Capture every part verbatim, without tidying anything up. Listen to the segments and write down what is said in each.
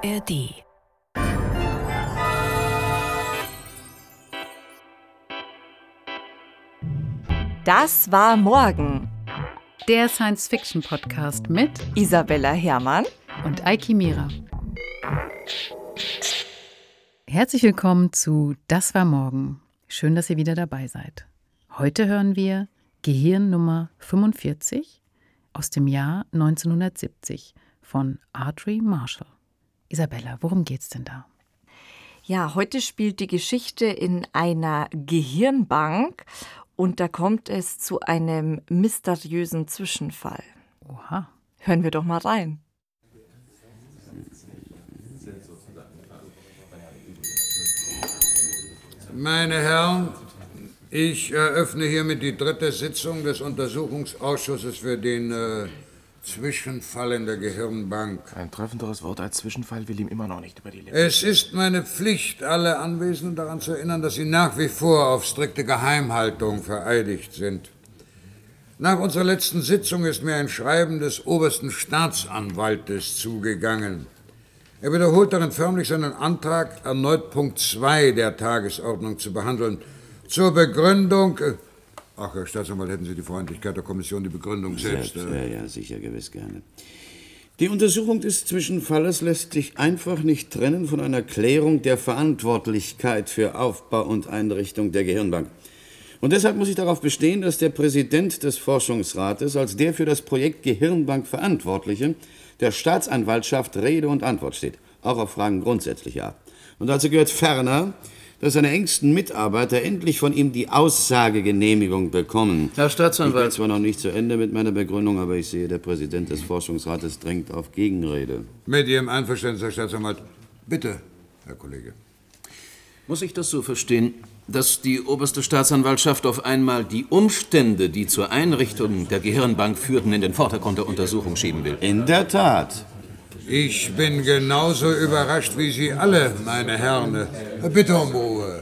R D. Das war morgen. Der Science-Fiction-Podcast mit Isabella Herrmann und Eiki Mira. Herzlich willkommen zu Das war morgen. Schön, dass ihr wieder dabei seid. Heute hören wir Gehirn Nummer fünfundvierzig aus dem Jahr neunzehnhundertsiebzig von Audrey Marshall. Isabella, worum geht's denn da? Ja, heute spielt die Geschichte in einer Gehirnbank und da kommt es zu einem mysteriösen Zwischenfall. Oha. Hören wir doch mal rein. Meine Herren, ich eröffne hiermit die dritte Sitzung des Untersuchungsausschusses für den äh, Zwischenfall in der Gehirnbank. Ein treffenderes Wort als Zwischenfall will ihm immer noch nicht über die Lippen. Es ist meine Pflicht, alle Anwesenden daran zu erinnern, dass sie nach wie vor auf strikte Geheimhaltung vereidigt sind. Nach unserer letzten Sitzung ist mir ein Schreiben des obersten Staatsanwaltes zugegangen. Er wiederholt darin förmlich seinen Antrag, erneut Punkt zwei der Tagesordnung zu behandeln. Zur Begründung... Ach, Herr Staatsanwalt, hätten Sie die Freundlichkeit der Kommission, die Begründung selbst... selbst äh, ja, ja, sicher, gewiss gerne. Die Untersuchung des Zwischenfalles lässt sich einfach nicht trennen von einer Klärung der Verantwortlichkeit für Aufbau und Einrichtung der Gehirnbank. Und deshalb muss ich darauf bestehen, dass der Präsident des Forschungsrates als der für das Projekt Gehirnbank Verantwortliche der Staatsanwaltschaft Rede und Antwort steht, auch auf Fragen grundsätzlicher Art. Und dazu gehört ferner, dass seine engsten Mitarbeiter endlich von ihm die Aussagegenehmigung bekommen. Herr Staatsanwalt. Ich bin zwar noch nicht zu Ende mit meiner Begründung, aber ich sehe, der Präsident des Forschungsrates drängt auf Gegenrede. Mit Ihrem Einverständnis, Herr Staatsanwalt. Bitte, Herr Kollege. Muss ich das so verstehen, dass die oberste Staatsanwaltschaft auf einmal die Umstände, die zur Einrichtung der Gehirnbank führten, in den Vordergrund der Untersuchung schieben will? In der Tat. Ich bin genauso überrascht wie Sie alle, meine Herren. Bitte um Ruhe.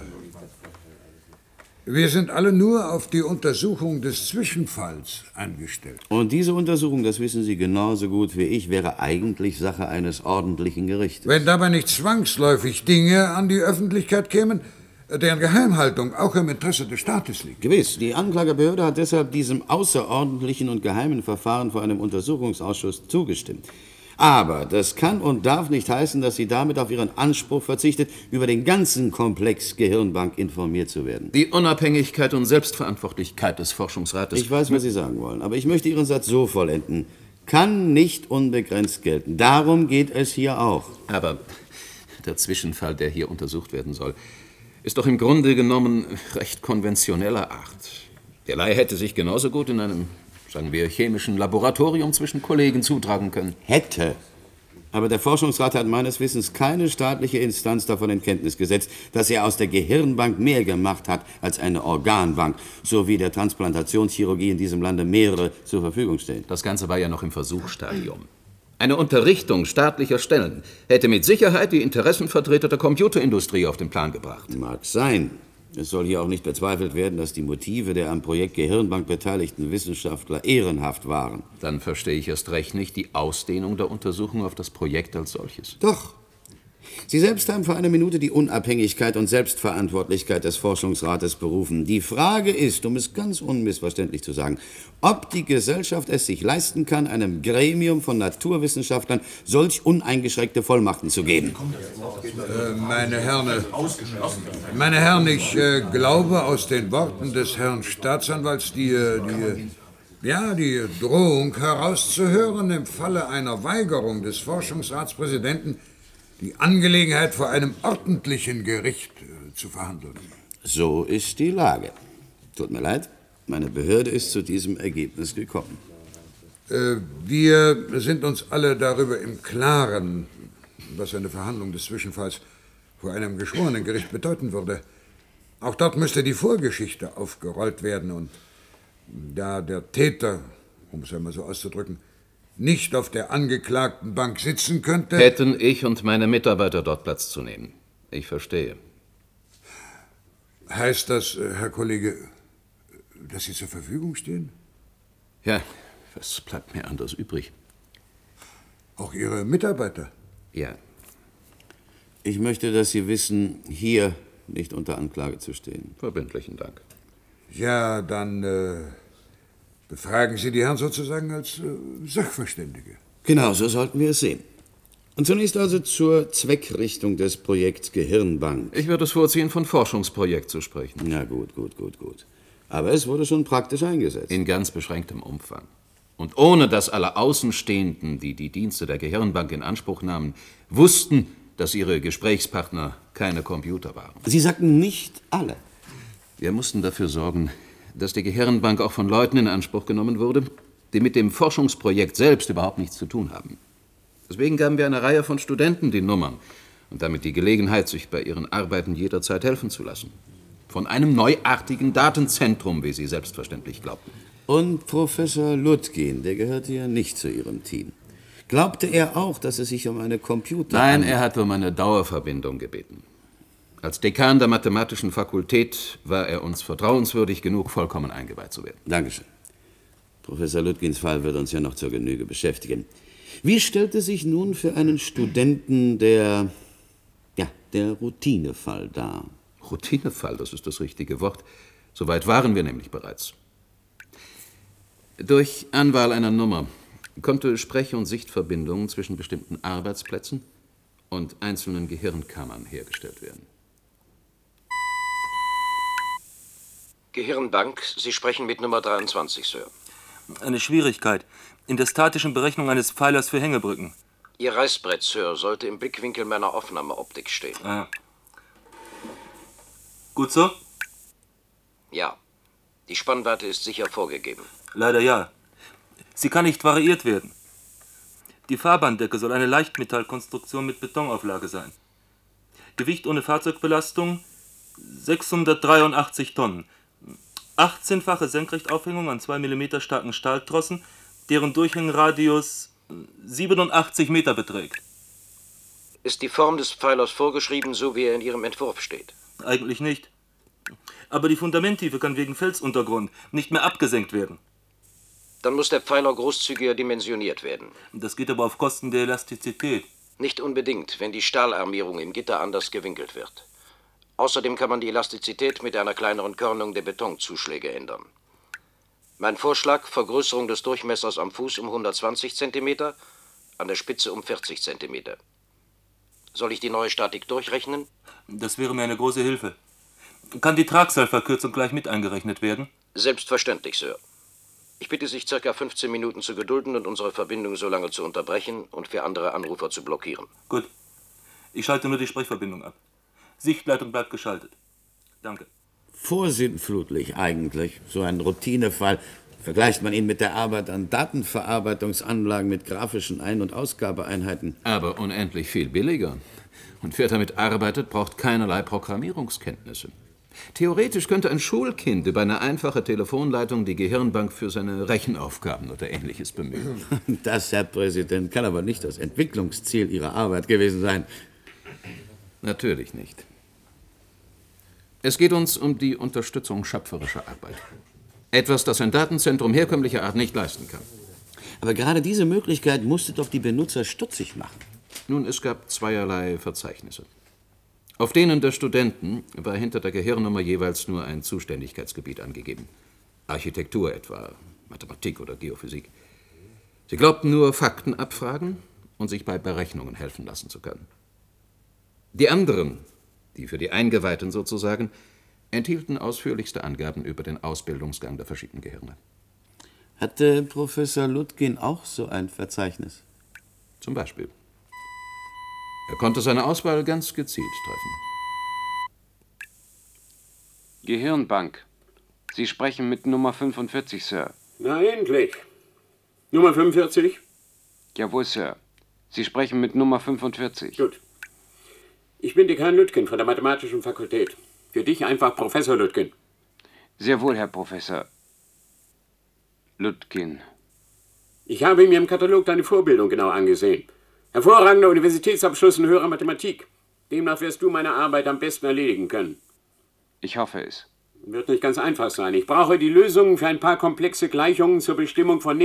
Wir sind alle nur auf die Untersuchung des Zwischenfalls eingestellt. Und diese Untersuchung, das wissen Sie genauso gut wie ich, wäre eigentlich Sache eines ordentlichen Gerichtes. Wenn dabei nicht zwangsläufig Dinge an die Öffentlichkeit kämen, deren Geheimhaltung auch im Interesse des Staates liegt. Gewiss. Die Anklagebehörde hat deshalb diesem außerordentlichen und geheimen Verfahren vor einem Untersuchungsausschuss zugestimmt. Aber das kann und darf nicht heißen, dass sie damit auf ihren Anspruch verzichtet, über den ganzen Komplex Gehirnbank informiert zu werden. Die Unabhängigkeit und Selbstverantwortlichkeit des Forschungsrates... Ich weiß, was Sie sagen wollen, aber ich möchte Ihren Satz so vollenden. Kann nicht unbegrenzt gelten. Darum geht es hier auch. Aber der Zwischenfall, der hier untersucht werden soll, ist doch im Grunde genommen recht konventioneller Art. Der Laie hätte sich genauso gut in einem, sagen wir, chemischen Laboratorium zwischen Kollegen zutragen können. Hätte. Aber der Forschungsrat hat meines Wissens keine staatliche Instanz davon in Kenntnis gesetzt, dass er aus der Gehirnbank mehr gemacht hat als eine Organbank, so wie der Transplantationschirurgie in diesem Lande mehrere zur Verfügung stehen. Das Ganze war ja noch im Versuchsstadium. Eine Unterrichtung staatlicher Stellen hätte mit Sicherheit die Interessenvertreter der Computerindustrie auf den Plan gebracht. Mag sein. Es soll hier auch nicht bezweifelt werden, dass die Motive der am Projekt Gehirnbank beteiligten Wissenschaftler ehrenhaft waren. Dann verstehe ich erst recht nicht die Ausdehnung der Untersuchung auf das Projekt als solches. Doch. Sie selbst haben vor einer Minute die Unabhängigkeit und Selbstverantwortlichkeit des Forschungsrates berufen. Die Frage ist, um es ganz unmissverständlich zu sagen, ob die Gesellschaft es sich leisten kann, einem Gremium von Naturwissenschaftlern solch uneingeschränkte Vollmachten zu geben. Äh, meine Herren, meine Herren, ich äh, glaube aus den Worten des Herrn Staatsanwalts die, die, ja, die Drohung herauszuhören, im Falle einer Weigerung des Forschungsratspräsidenten die Angelegenheit vor einem ordentlichen Gericht äh, zu verhandeln. So ist die Lage. Tut mir leid, meine Behörde ist zu diesem Ergebnis gekommen. Äh, wir sind uns alle darüber im Klaren, was eine Verhandlung des Zwischenfalls vor einem geschworenen Gericht bedeuten würde. Auch dort müsste die Vorgeschichte aufgerollt werden und da der Täter, um es einmal so auszudrücken, nicht auf der Angeklagtenbank sitzen könnte... Hätten ich und meine Mitarbeiter dort Platz zu nehmen. Ich verstehe. Heißt das, Herr Kollege, dass Sie zur Verfügung stehen? Ja, was bleibt mir anders übrig? Auch Ihre Mitarbeiter? Ja. Ich möchte, dass Sie wissen, hier nicht unter Anklage zu stehen. Verbindlichen Dank. Ja, dann äh, befragen Sie die Herren sozusagen als äh, Sachverständige. Genau, so sollten wir es sehen. Und zunächst also zur Zweckrichtung des Projekts Gehirnbank. Ich würde es vorziehen, von Forschungsprojekt zu sprechen. Na gut, gut, gut, gut. Aber es wurde schon praktisch eingesetzt. In ganz beschränktem Umfang. Und ohne dass alle Außenstehenden, die die Dienste der Gehirnbank in Anspruch nahmen, wussten, dass ihre Gesprächspartner keine Computer waren. Sie sagten nicht alle. Wir mussten dafür sorgen, dass die Gehirnbank auch von Leuten in Anspruch genommen wurde, die mit dem Forschungsprojekt selbst überhaupt nichts zu tun haben. Deswegen gaben wir einer Reihe von Studenten die Nummern und damit die Gelegenheit, sich bei ihren Arbeiten jederzeit helfen zu lassen. Von einem neuartigen Datenzentrum, wie sie selbstverständlich glaubten. Und Professor Lutkin, der gehörte ja nicht zu Ihrem Team. Glaubte er auch, dass es sich um eine Computer... Nein, er hat um eine Dauerverbindung gebeten. Als Dekan der Mathematischen Fakultät war er uns vertrauenswürdig genug, vollkommen eingeweiht zu werden. Dankeschön. Professor Lütkins Fall wird uns ja noch zur Genüge beschäftigen. Wie stellte sich nun für einen Studenten der, ja, der Routinefall dar? Routinefall, das ist das richtige Wort. Soweit waren wir nämlich bereits. Durch Anwahl einer Nummer konnte Sprech- und Sichtverbindungen zwischen bestimmten Arbeitsplätzen und einzelnen Gehirnkammern hergestellt werden. Gehirnbank, Sie sprechen mit Nummer dreiundzwanzig, Sir. Eine Schwierigkeit in der statischen Berechnung eines Pfeilers für Hängebrücken. Ihr Reißbrett, Sir, sollte im Blickwinkel meiner Aufnahmeoptik stehen. Ah. Gut so? Ja. Die Spannweite ist sicher vorgegeben. Leider ja. Sie kann nicht variiert werden. Die Fahrbahndecke soll eine Leichtmetallkonstruktion mit Betonauflage sein. Gewicht ohne Fahrzeugbelastung sechshundertdreiundachtzig Tonnen. achtzehnfache Senkrechtaufhängung an zwei Millimeter starken Stahltrossen, deren Durchhängradius siebenundachtzig Meter beträgt. Ist die Form des Pfeilers vorgeschrieben, so wie er in Ihrem Entwurf steht? Eigentlich nicht. Aber die Fundamenttiefe kann wegen Felsuntergrund nicht mehr abgesenkt werden. Dann muss der Pfeiler großzügiger dimensioniert werden. Das geht aber auf Kosten der Elastizität. Nicht unbedingt, wenn die Stahlarmierung im Gitter anders gewinkelt wird. Außerdem kann man die Elastizität mit einer kleineren Körnung der Betonzuschläge ändern. Mein Vorschlag: Vergrößerung des Durchmessers am Fuß um hundertzwanzig Zentimeter, an der Spitze um vierzig Zentimeter. Soll ich die neue Statik durchrechnen? Das wäre mir eine große Hilfe. Kann die Tragseilverkürzung gleich mit eingerechnet werden? Selbstverständlich, Sir. Ich bitte Sie, circa fünfzehn Minuten zu gedulden und unsere Verbindung so lange zu unterbrechen und für andere Anrufer zu blockieren. Gut. Ich schalte nur die Sprechverbindung ab. Sichtleitung bleibt geschaltet. Danke. Vorsinnflutlich eigentlich, so ein Routinefall. Vergleicht man ihn mit der Arbeit an Datenverarbeitungsanlagen mit grafischen Ein- und Ausgabeeinheiten. Aber unendlich viel billiger. Und wer damit arbeitet, braucht keinerlei Programmierungskenntnisse. Theoretisch könnte ein Schulkind über eine einfache Telefonleitung die Gehirnbank für seine Rechenaufgaben oder Ähnliches bemühen. Das, Herr Präsident, kann aber nicht das Entwicklungsziel Ihrer Arbeit gewesen sein. Natürlich nicht. Es geht uns um die Unterstützung schöpferischer Arbeit. Etwas, das ein Datenzentrum herkömmlicher Art nicht leisten kann. Aber gerade diese Möglichkeit musste doch die Benutzer stutzig machen. Nun, es gab zweierlei Verzeichnisse. Auf denen der Studenten war hinter der Gehirnnummer jeweils nur ein Zuständigkeitsgebiet angegeben. Architektur etwa, Mathematik oder Geophysik. Sie glaubten nur, Fakten abfragen und sich bei Berechnungen helfen lassen zu können. Die anderen, die für die Eingeweihten sozusagen, enthielten ausführlichste Angaben über den Ausbildungsgang der verschiedenen Gehirne. Hatte Professor Lutkin auch so ein Verzeichnis? Zum Beispiel. Er konnte seine Auswahl ganz gezielt treffen. Gehirnbank. Sie sprechen mit Nummer fünfundvierzig, Sir. Na endlich. Nummer fünfundvierzig? Jawohl, Sir. Sie sprechen mit Nummer fünfundvierzig. Gut. Ich bin Dekan Lütkin von der Mathematischen Fakultät. Für dich einfach Professor Lütkin. Sehr wohl, Herr Professor Lütkin. Ich habe mir im Katalog deine Vorbildung genau angesehen. Hervorragender Universitätsabschluss in höherer Mathematik. Demnach wirst du meine Arbeit am besten erledigen können. Ich hoffe es. Wird nicht ganz einfach sein. Ich brauche die Lösungen für ein paar komplexe Gleichungen zur Bestimmung von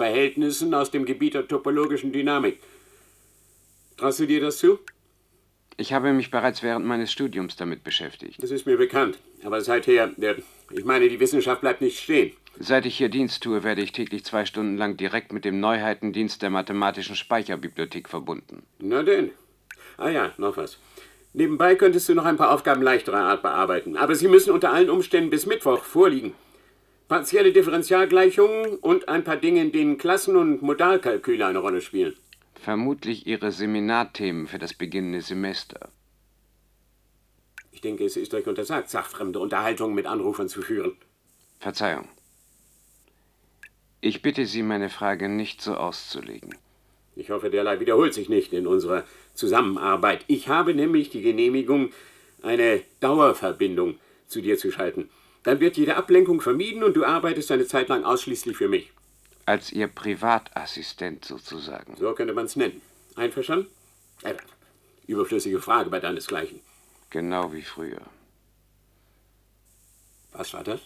Näherungsverhältnissen aus dem Gebiet der topologischen Dynamik. Traust du dir das zu? Ich habe mich bereits während meines Studiums damit beschäftigt. Das ist mir bekannt. Aber seither, der, ich meine, die Wissenschaft bleibt nicht stehen. Seit ich hier Dienst tue, werde ich täglich zwei Stunden lang direkt mit dem Neuheitendienst der mathematischen Speicherbibliothek verbunden. Na denn. Ah ja, noch was. Nebenbei könntest du noch ein paar Aufgaben leichterer Art bearbeiten. Aber sie müssen unter allen Umständen bis Mittwoch vorliegen. Partielle Differentialgleichungen und ein paar Dinge, in denen Klassen- und Modalkalküle eine Rolle spielen. Vermutlich Ihre Seminarthemen für das beginnende Semester. Ich denke, es ist euch untersagt, sachfremde Unterhaltungen mit Anrufern zu führen. Verzeihung. Ich bitte Sie, meine Frage nicht so auszulegen. Ich hoffe, derlei wiederholt sich nicht in unserer Zusammenarbeit. Ich habe nämlich die Genehmigung, eine Dauerverbindung zu dir zu schalten. Dann wird jede Ablenkung vermieden und du arbeitest eine Zeit lang ausschließlich für mich. Als Ihr Privatassistent sozusagen. So könnte man es nennen. Einverstanden? Äh, überflüssige Frage bei deinesgleichen. Genau wie früher. Was war das?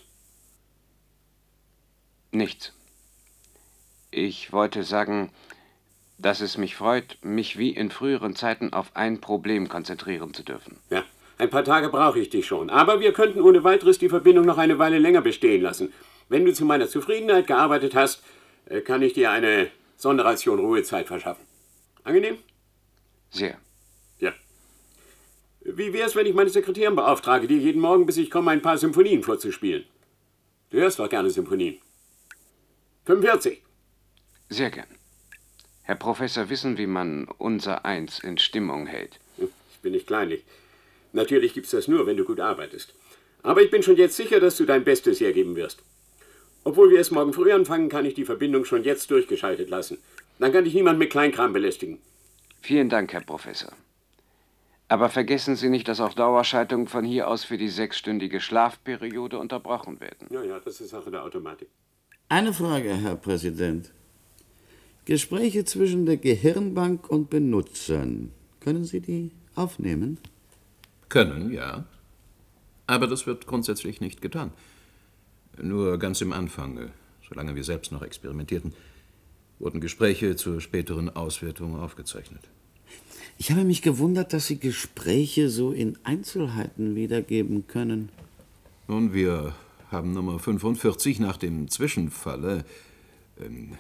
Nichts. Ich wollte sagen, dass es mich freut, mich wie in früheren Zeiten auf ein Problem konzentrieren zu dürfen. Ja, ein paar Tage brauche ich dich schon. Aber wir könnten ohne weiteres die Verbindung noch eine Weile länger bestehen lassen. Wenn du zu meiner Zufriedenheit gearbeitet hast, kann ich dir eine Sonderration Ruhezeit verschaffen. Angenehm? Sehr. Ja. Wie wär's, wenn ich meine Sekretärin beauftrage, dir jeden Morgen, bis ich komme, ein paar Symphonien vorzuspielen? Du hörst doch gerne Symphonien. fünfundvierzig. Sehr gern. Herr Professor, wissen, wie man unser Eins in Stimmung hält? Ich bin nicht kleinlich. Natürlich gibt's das nur, wenn du gut arbeitest. Aber ich bin schon jetzt sicher, dass du dein Bestes hergeben wirst. Obwohl wir es morgen früh anfangen, kann ich die Verbindung schon jetzt durchgeschaltet lassen. Dann kann dich niemand mit Kleinkram belästigen. Vielen Dank, Herr Professor. Aber vergessen Sie nicht, dass auch Dauerschaltungen von hier aus für die sechsstündige Schlafperiode unterbrochen werden. Ja, ja, das ist Sache der Automatik. Eine Frage, Herr Präsident. Gespräche zwischen der Gehirnbank und Benutzern, können Sie die aufnehmen? Können, ja. Aber das wird grundsätzlich nicht getan. Nur ganz im Anfang, solange wir selbst noch experimentierten, wurden Gespräche zur späteren Auswertung aufgezeichnet. Ich habe mich gewundert, dass Sie Gespräche so in Einzelheiten wiedergeben können. Nun, wir haben Nummer fünfundvierzig nach dem Zwischenfalle ähm,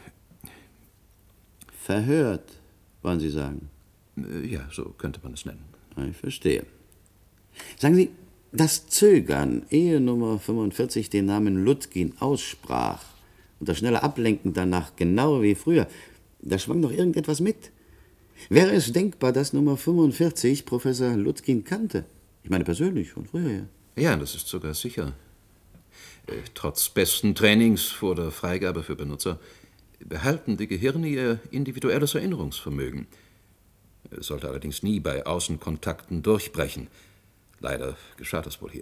verhört, wollen Sie sagen? Ja, so könnte man es nennen. Ich verstehe. Sagen Sie, das Zögern, ehe Nummer fünfundvierzig den Namen Lutkin aussprach und das schnelle Ablenken danach genau wie früher, da schwang doch irgendetwas mit. Wäre es denkbar, dass Nummer fünfundvierzig Professor Lutkin kannte? Ich meine persönlich, von früher her. Ja, das ist sogar sicher. Äh, trotz besten Trainings vor der Freigabe für Benutzer behalten die Gehirne ihr individuelles Erinnerungsvermögen. Es sollte allerdings nie bei Außenkontakten durchbrechen. Leider geschah das wohl hier.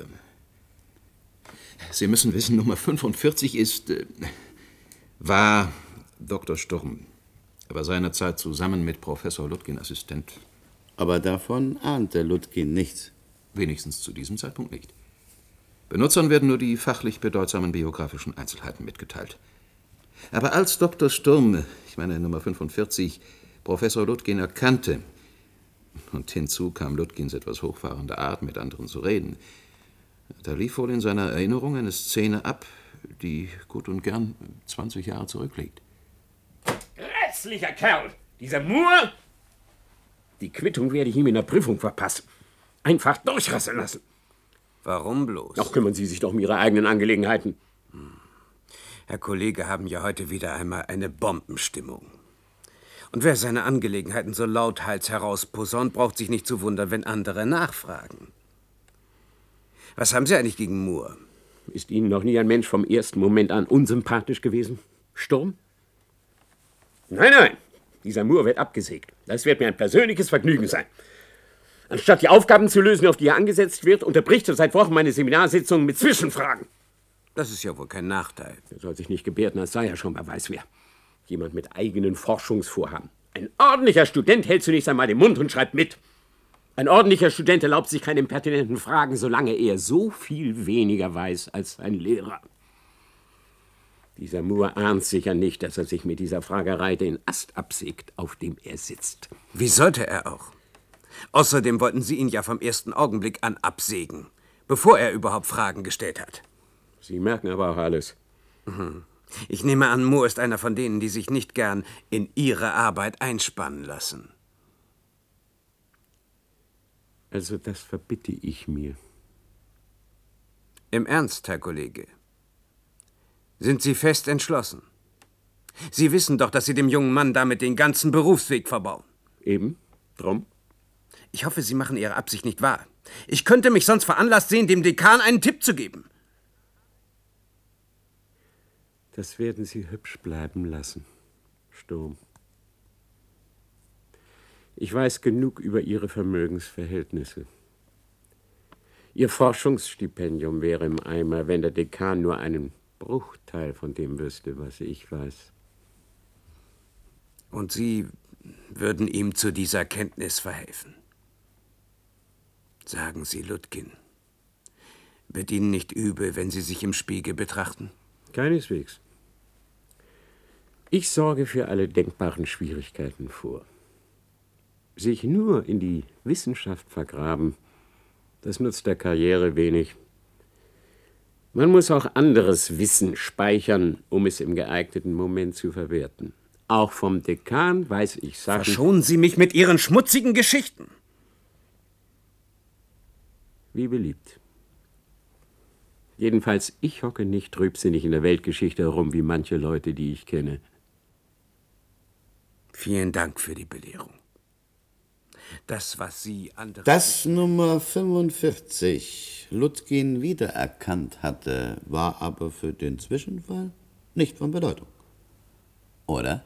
Sie müssen wissen, Nummer fünfundvierzig ist, äh, war Doktor Sturm. Er war seinerzeit zusammen mit Professor Lutkin Assistent. Aber davon ahnte Lutkin nichts. Wenigstens zu diesem Zeitpunkt nicht. Benutzern werden nur die fachlich bedeutsamen biografischen Einzelheiten mitgeteilt. Aber als Doktor Sturm, ich meine Nummer fünfundvierzig, Professor Lutkin erkannte, und hinzu kam Lutkins etwas hochfahrende Art, mit anderen zu reden, da lief wohl in seiner Erinnerung eine Szene ab, die gut und gern zwanzig Jahre zurückliegt. Grässlicher Kerl! Dieser Moore! Die Quittung werde ich ihm in der Prüfung verpassen. Einfach durchrasseln lassen. Warum bloß? Doch kümmern Sie sich doch um Ihre eigenen Angelegenheiten. Hm. Herr Kollege, haben ja heute wieder einmal eine Bombenstimmung. Und wer seine Angelegenheiten so lauthals herausposaunt, braucht sich nicht zu wundern, wenn andere nachfragen. Was haben Sie eigentlich gegen Moore? Ist Ihnen noch nie ein Mensch vom ersten Moment an unsympathisch gewesen? Sturm? Nein, nein, dieser Moore wird abgesägt. Das wird mir ein persönliches Vergnügen sein. Anstatt die Aufgaben zu lösen, auf die er angesetzt wird, unterbricht er seit Wochen meine Seminarsitzungen mit Zwischenfragen. Das ist ja wohl kein Nachteil. Er soll sich nicht gebärden, als sei er schon bei weiß wer. Jemand mit eigenen Forschungsvorhaben. Ein ordentlicher Student hält zunächst einmal den Mund und schreibt mit. Ein ordentlicher Student erlaubt sich keine impertinenten Fragen, solange er so viel weniger weiß als sein Lehrer. Dieser Moore ahnt sicher nicht, dass er sich mit dieser Fragerei den Ast absägt, auf dem er sitzt. Wie sollte er auch? Außerdem wollten Sie ihn ja vom ersten Augenblick an absägen, bevor er überhaupt Fragen gestellt hat. Sie merken aber auch alles. Mhm. Ich nehme an, Moore ist einer von denen, die sich nicht gern in ihre Arbeit einspannen lassen. Also das verbitte ich mir. Im Ernst, Herr Kollege? Sind Sie fest entschlossen? Sie wissen doch, dass Sie dem jungen Mann damit den ganzen Berufsweg verbauen. Eben, drum. Ich hoffe, Sie machen Ihre Absicht nicht wahr. Ich könnte mich sonst veranlasst sehen, dem Dekan einen Tipp zu geben. Das werden Sie hübsch bleiben lassen, Sturm. Ich weiß genug über Ihre Vermögensverhältnisse. Ihr Forschungsstipendium wäre im Eimer, wenn der Dekan nur einen Bruchteil von dem wüsste, was ich weiß. Und Sie würden ihm zu dieser Kenntnis verhelfen? Sagen Sie, Lütgen, wird Ihnen nicht übel, wenn Sie sich im Spiegel betrachten? Keineswegs. Ich sorge für alle denkbaren Schwierigkeiten vor. Sich nur in die Wissenschaft vergraben, das nutzt der Karriere wenig. Man muss auch anderes Wissen speichern, um es im geeigneten Moment zu verwerten. Auch vom Dekan weiß ich Sachen... Verschonen Sie mich mit Ihren schmutzigen Geschichten! Wie beliebt. Jedenfalls, ich hocke nicht trübsinnig in der Weltgeschichte herum, wie manche Leute, die ich kenne. Vielen Dank für die Belehrung. Das, was Sie andere... Dass Nummer fünfundvierzig Lütgen wiedererkannt hatte, war aber für den Zwischenfall nicht von Bedeutung. Oder?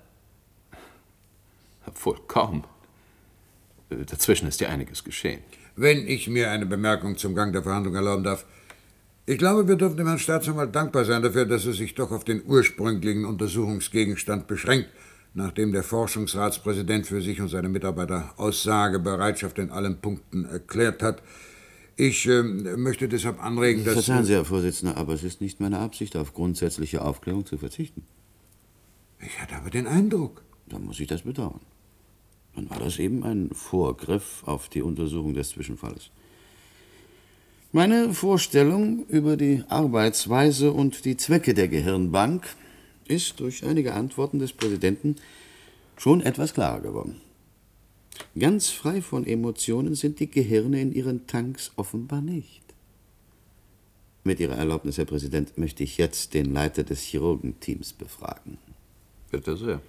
Wohl kaum. Dazwischen ist ja einiges geschehen. Wenn ich mir eine Bemerkung zum Gang der Verhandlung erlauben darf. Ich glaube, wir dürfen dem Herrn Staatsanwalt dankbar sein dafür, dass er sich doch auf den ursprünglichen Untersuchungsgegenstand beschränkt, nachdem der Forschungsratspräsident für sich und seine Mitarbeiter Aussagebereitschaft in allen Punkten erklärt hat. Ich äh, möchte deshalb anregen, dass... Verzeihen Sie, Herr Vorsitzender, aber es ist nicht meine Absicht, auf grundsätzliche Aufklärung zu verzichten. Ich hatte aber den Eindruck. Dann muss ich das bedauern. Dann war das eben ein Vorgriff auf die Untersuchung des Zwischenfalls. Meine Vorstellung über die Arbeitsweise und die Zwecke der Gehirnbank ist durch einige Antworten des Präsidenten schon etwas klarer geworden. Ganz frei von Emotionen sind die Gehirne in ihren Tanks offenbar nicht. Mit Ihrer Erlaubnis, Herr Präsident, möchte ich jetzt den Leiter des Chirurgenteams befragen. Bitte sehr.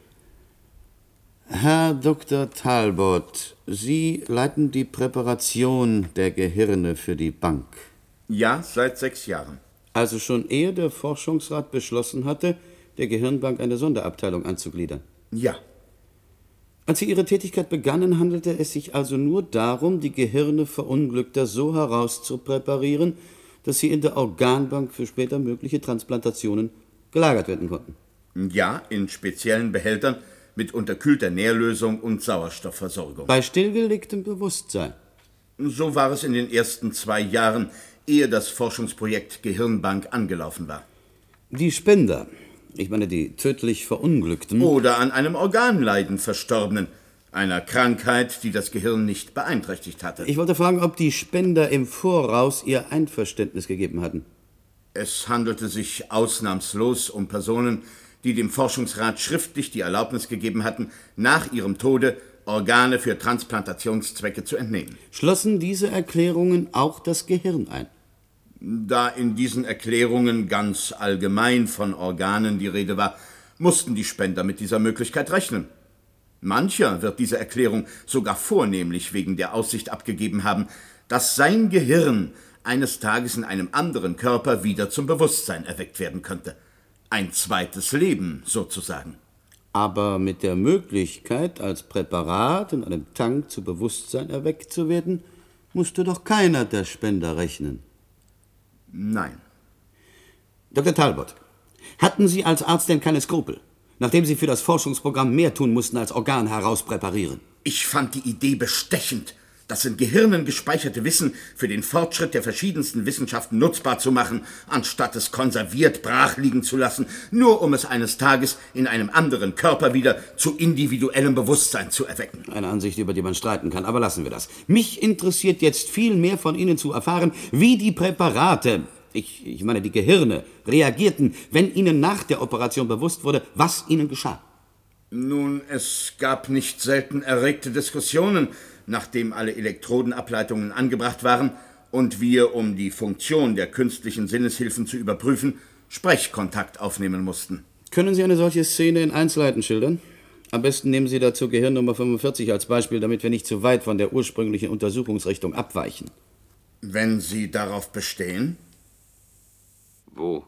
Herr Doktor Talbot, Sie leiten die Präparation der Gehirne für die Bank. Ja, seit sechs Jahren. Also schon ehe der Forschungsrat beschlossen hatte, der Gehirnbank eine Sonderabteilung anzugliedern? Ja. Als Sie Ihre Tätigkeit begannen, handelte es sich also nur darum, die Gehirne Verunglückter so herauszupräparieren, dass sie in der Organbank für später mögliche Transplantationen gelagert werden konnten? Ja, in speziellen Behältern mit unterkühlter Nährlösung und Sauerstoffversorgung. Bei stillgelegtem Bewusstsein? So war es in den ersten zwei Jahren, ehe das Forschungsprojekt Gehirnbank angelaufen war. Die Spender, ich meine die tödlich Verunglückten... Oder an einem Organleiden Verstorbenen, einer Krankheit, die das Gehirn nicht beeinträchtigt hatte. Ich wollte fragen, ob die Spender im Voraus ihr Einverständnis gegeben hatten. Es handelte sich ausnahmslos um Personen, die dem Forschungsrat schriftlich die Erlaubnis gegeben hatten, nach ihrem Tode Organe für Transplantationszwecke zu entnehmen. Schlossen diese Erklärungen auch das Gehirn ein? Da in diesen Erklärungen ganz allgemein von Organen die Rede war, mussten die Spender mit dieser Möglichkeit rechnen. Mancher wird diese Erklärung sogar vornehmlich wegen der Aussicht abgegeben haben, dass sein Gehirn eines Tages in einem anderen Körper wieder zum Bewusstsein erweckt werden könnte. Ein zweites Leben sozusagen. Aber mit der Möglichkeit, als Präparat in einem Tank zu Bewusstsein erweckt zu werden, musste doch keiner der Spender rechnen. Nein. Doktor Talbot, hatten Sie als Arzt denn keine Skrupel, nachdem Sie für das Forschungsprogramm mehr tun mussten als Organ herauspräparieren? Ich fand die Idee bestechend, das in Gehirnen gespeicherte Wissen für den Fortschritt der verschiedensten Wissenschaften nutzbar zu machen, anstatt es konserviert brach liegen zu lassen, nur um es eines Tages in einem anderen Körper wieder zu individuellem Bewusstsein zu erwecken. Eine Ansicht, über die man streiten kann, aber lassen wir das. Mich interessiert jetzt viel mehr von Ihnen zu erfahren, wie die Präparate, ich, ich meine die Gehirne, reagierten, wenn Ihnen nach der Operation bewusst wurde, was Ihnen geschah. Nun, es gab nicht selten erregte Diskussionen, nachdem alle Elektrodenableitungen angebracht waren und wir, um die Funktion der künstlichen Sinneshilfen zu überprüfen, Sprechkontakt aufnehmen mussten. Können Sie eine solche Szene in Einzelheiten schildern? Am besten nehmen Sie dazu Gehirnnummer fünfundvierzig als Beispiel, damit wir nicht zu weit von der ursprünglichen Untersuchungsrichtung abweichen. Wenn Sie darauf bestehen? Wo?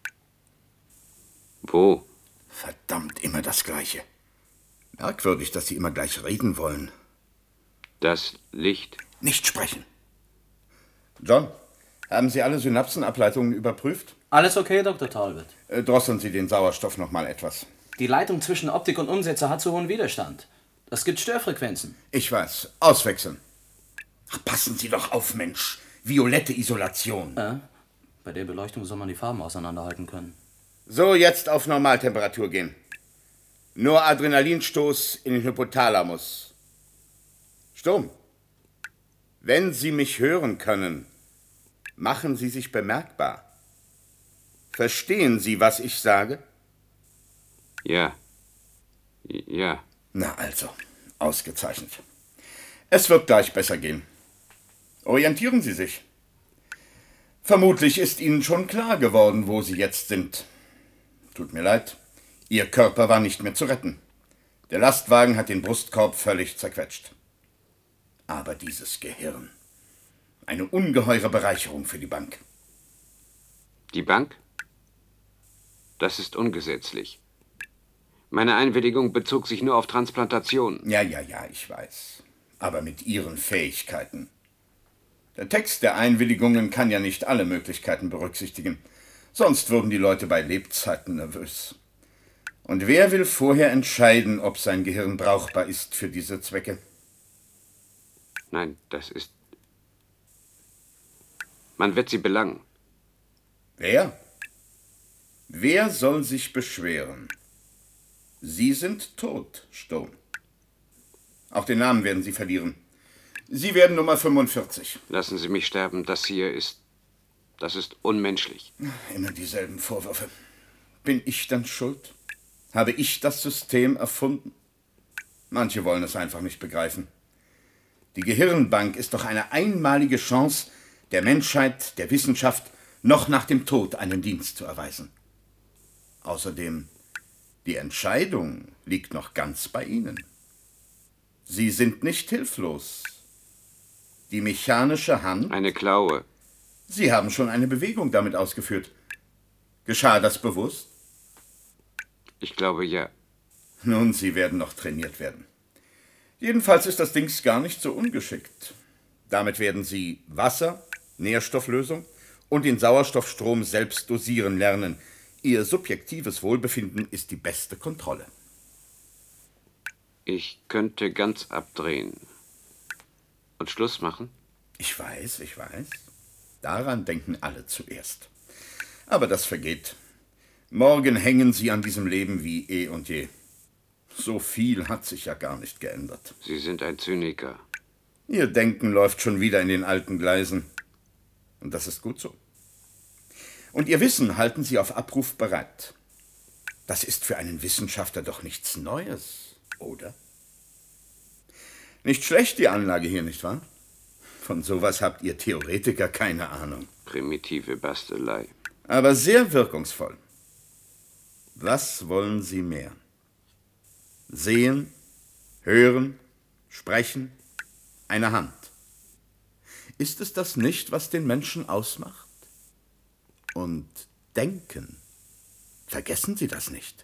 Wo? Verdammt, immer das Gleiche. Merkwürdig, dass Sie immer gleich reden wollen. Das Licht. Nicht sprechen. John, haben Sie alle Synapsenableitungen überprüft? Alles okay, Doktor Talbot. Äh, drosseln Sie den Sauerstoff noch mal etwas. Die Leitung zwischen Optik und Umsetzer hat zu hohen Widerstand. Das gibt Störfrequenzen. Ich weiß. Auswechseln. Ach, passen Sie doch auf, Mensch. Violette Isolation. Äh, bei der Beleuchtung soll man die Farben auseinanderhalten können. So, jetzt auf Normaltemperatur gehen. Nur Adrenalinstoß in den Hypothalamus. Sturm, wenn Sie mich hören können, machen Sie sich bemerkbar. Verstehen Sie, was ich sage? Ja. Ja. Na also, ausgezeichnet. Es wird gleich besser gehen. Orientieren Sie sich. Vermutlich ist Ihnen schon klar geworden, wo Sie jetzt sind. Tut mir leid, Ihr Körper war nicht mehr zu retten. Der Lastwagen hat den Brustkorb völlig zerquetscht. Aber dieses Gehirn, eine ungeheure Bereicherung für die Bank. Die Bank? Das ist ungesetzlich. Meine Einwilligung bezog sich nur auf Transplantation. Ja, ja, ja, ich weiß. Aber mit Ihren Fähigkeiten. Der Text der Einwilligungen kann ja nicht alle Möglichkeiten berücksichtigen. Sonst würden die Leute bei Lebzeiten nervös. Und wer will vorher entscheiden, ob sein Gehirn brauchbar ist für diese Zwecke? Nein, das ist... Man wird Sie belangen. Wer? Wer soll sich beschweren? Sie sind tot, Sturm. Auch den Namen werden Sie verlieren. Sie werden Nummer fünfundvierzig. Lassen Sie mich sterben. Das hier ist... Das ist unmenschlich. Immer dieselben Vorwürfe. Bin ich dann schuld? Habe ich das System erfunden? Manche wollen es einfach nicht begreifen. Die Gehirnbank ist doch eine einmalige Chance, der Menschheit, der Wissenschaft, noch nach dem Tod einen Dienst zu erweisen. Außerdem, die Entscheidung liegt noch ganz bei Ihnen. Sie sind nicht hilflos. Die mechanische Hand... Eine Klaue. Sie haben schon eine Bewegung damit ausgeführt. Geschah das bewusst? Ich glaube, ja. Nun, Sie werden noch trainiert werden. Jedenfalls ist das Dings gar nicht so ungeschickt. Damit werden Sie Wasser, Nährstofflösung und den Sauerstoffstrom selbst dosieren lernen. Ihr subjektives Wohlbefinden ist die beste Kontrolle. Ich könnte ganz abdrehen. Und Schluss machen? Ich weiß, ich weiß. Daran denken alle zuerst. Aber das vergeht. Morgen hängen Sie an diesem Leben wie eh und je. So viel hat sich ja gar nicht geändert. Sie sind ein Zyniker. Ihr Denken läuft schon wieder in den alten Gleisen. Und das ist gut so. Und Ihr Wissen halten Sie auf Abruf bereit. Das ist für einen Wissenschaftler doch nichts Neues, oder? Nicht schlecht, die Anlage hier, nicht wahr? Von sowas habt ihr Theoretiker keine Ahnung. Primitive Bastelei. Aber sehr wirkungsvoll. Was wollen Sie mehr? Sehen, hören, sprechen, eine Hand. Ist es das nicht, was den Menschen ausmacht? Und denken. Vergessen Sie das nicht.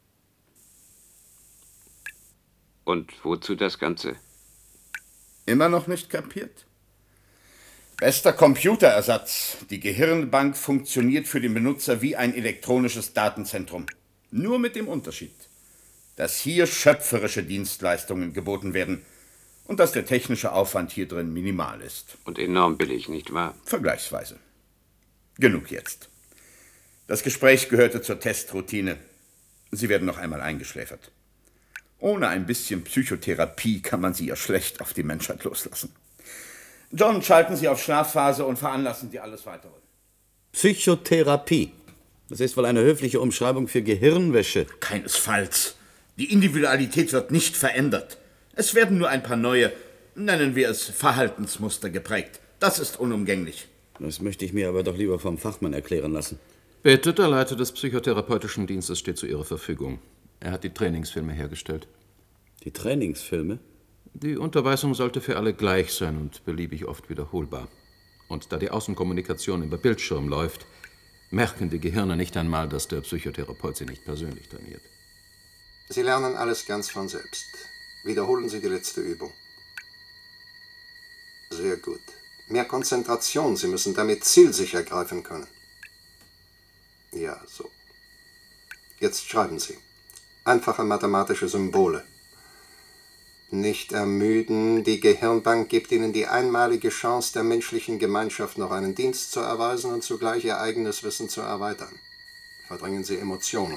Und wozu das Ganze? Immer noch nicht kapiert? Bester Computerersatz. Die Gehirnbank funktioniert für den Benutzer wie ein elektronisches Datenzentrum. Nur mit dem Unterschied, dass hier schöpferische Dienstleistungen geboten werden Und dass der technische Aufwand hier drin minimal ist. Und enorm billig, nicht wahr? Vergleichsweise. Genug jetzt. Das Gespräch gehörte zur Testroutine. Sie werden noch einmal eingeschläfert. Ohne ein bisschen Psychotherapie kann man sie ja schlecht auf die Menschheit loslassen. John, schalten Sie auf Schlafphase und veranlassen Sie alles Weitere. Psychotherapie. Das ist wohl eine höfliche Umschreibung für Gehirnwäsche. Keinesfalls. Die Individualität wird nicht verändert. Es werden nur ein paar neue, nennen wir es Verhaltensmuster geprägt. Das ist unumgänglich. Das möchte ich mir aber doch lieber vom Fachmann erklären lassen. Bitte, der Leiter des psychotherapeutischen Dienstes steht zu Ihrer Verfügung. Er hat die Trainingsfilme hergestellt. Die Trainingsfilme? Die Unterweisung sollte für alle gleich sein und beliebig oft wiederholbar. Und da die Außenkommunikation über Bildschirm läuft, merken die Gehirne nicht einmal, dass der Psychotherapeut sie nicht persönlich trainiert. Sie lernen alles ganz von selbst. Wiederholen Sie die letzte Übung. Sehr gut. Mehr Konzentration. Sie müssen damit zielsicher greifen können. Ja, so. Jetzt schreiben Sie. Einfache mathematische Symbole. Nicht ermüden. Die Gehirnbank gibt Ihnen die einmalige Chance, der menschlichen Gemeinschaft noch einen Dienst zu erweisen und zugleich Ihr eigenes Wissen zu erweitern. Verdrängen Sie Emotionen.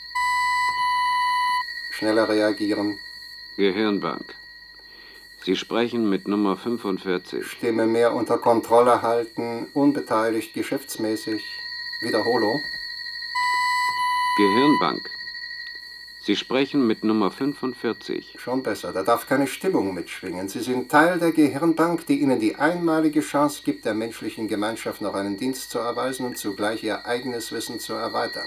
Schneller reagieren. Gehirnbank. Sie sprechen mit Nummer fünfundvierzig. Stimme mehr unter Kontrolle halten. Unbeteiligt, geschäftsmäßig. Wiederholung. Gehirnbank. Sie sprechen mit Nummer fünfundvierzig. Schon besser, da darf keine Stimmung mitschwingen. Sie sind Teil der Gehirnbank, die Ihnen die einmalige Chance gibt, der menschlichen Gemeinschaft noch einen Dienst zu erweisen und zugleich Ihr eigenes Wissen zu erweitern.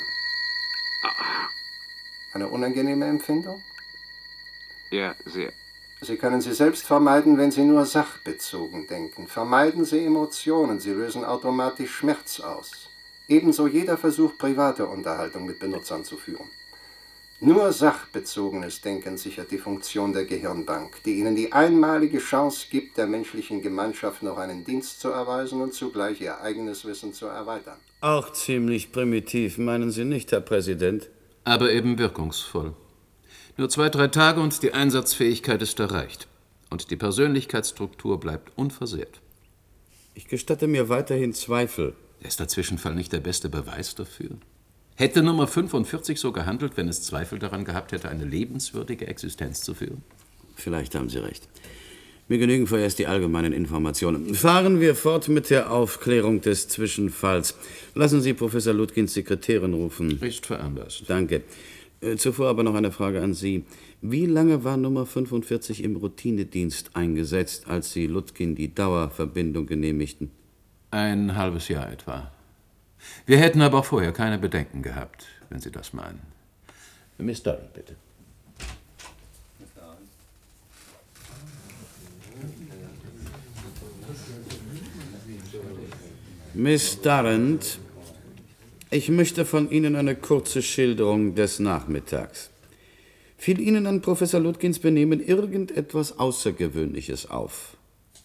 Eine unangenehme Empfindung? Ja, sehr. Sie können sie selbst vermeiden, wenn Sie nur sachbezogen denken. Vermeiden Sie Emotionen, sie lösen automatisch Schmerz aus. Ebenso jeder Versuch, private Unterhaltung mit Benutzern zu führen. Nur sachbezogenes Denken sichert die Funktion der Gehirnbank, die Ihnen die einmalige Chance gibt, der menschlichen Gemeinschaft noch einen Dienst zu erweisen und zugleich Ihr eigenes Wissen zu erweitern. Auch ziemlich primitiv, meinen Sie nicht, Herr Präsident? Aber eben wirkungsvoll. Nur zwei, drei Tage und die Einsatzfähigkeit ist erreicht. Und die Persönlichkeitsstruktur bleibt unversehrt. Ich gestatte mir weiterhin Zweifel. Ist der Zwischenfall nicht der beste Beweis dafür? Hätte Nummer fünfundvierzig so gehandelt, wenn es Zweifel daran gehabt hätte, eine lebenswürdige Existenz zu führen? Vielleicht haben Sie recht. Mir genügen vorerst die allgemeinen Informationen. Fahren wir fort mit der Aufklärung des Zwischenfalls. Lassen Sie Professor Lutgins Sekretärin rufen. Ist veranlasst. Danke. Äh, zuvor aber noch eine Frage an Sie. Wie lange war Nummer fünfundvierzig im Routinedienst eingesetzt, als Sie Lutgin die Dauerverbindung genehmigten? Ein halbes Jahr etwa. Wir hätten aber auch vorher keine Bedenken gehabt, wenn Sie das meinen. Miss Durrant, bitte. Miss Durrant, ich möchte von Ihnen eine kurze Schilderung des Nachmittags. Fiel Ihnen an Professor Lutgins Benehmen irgendetwas Außergewöhnliches auf?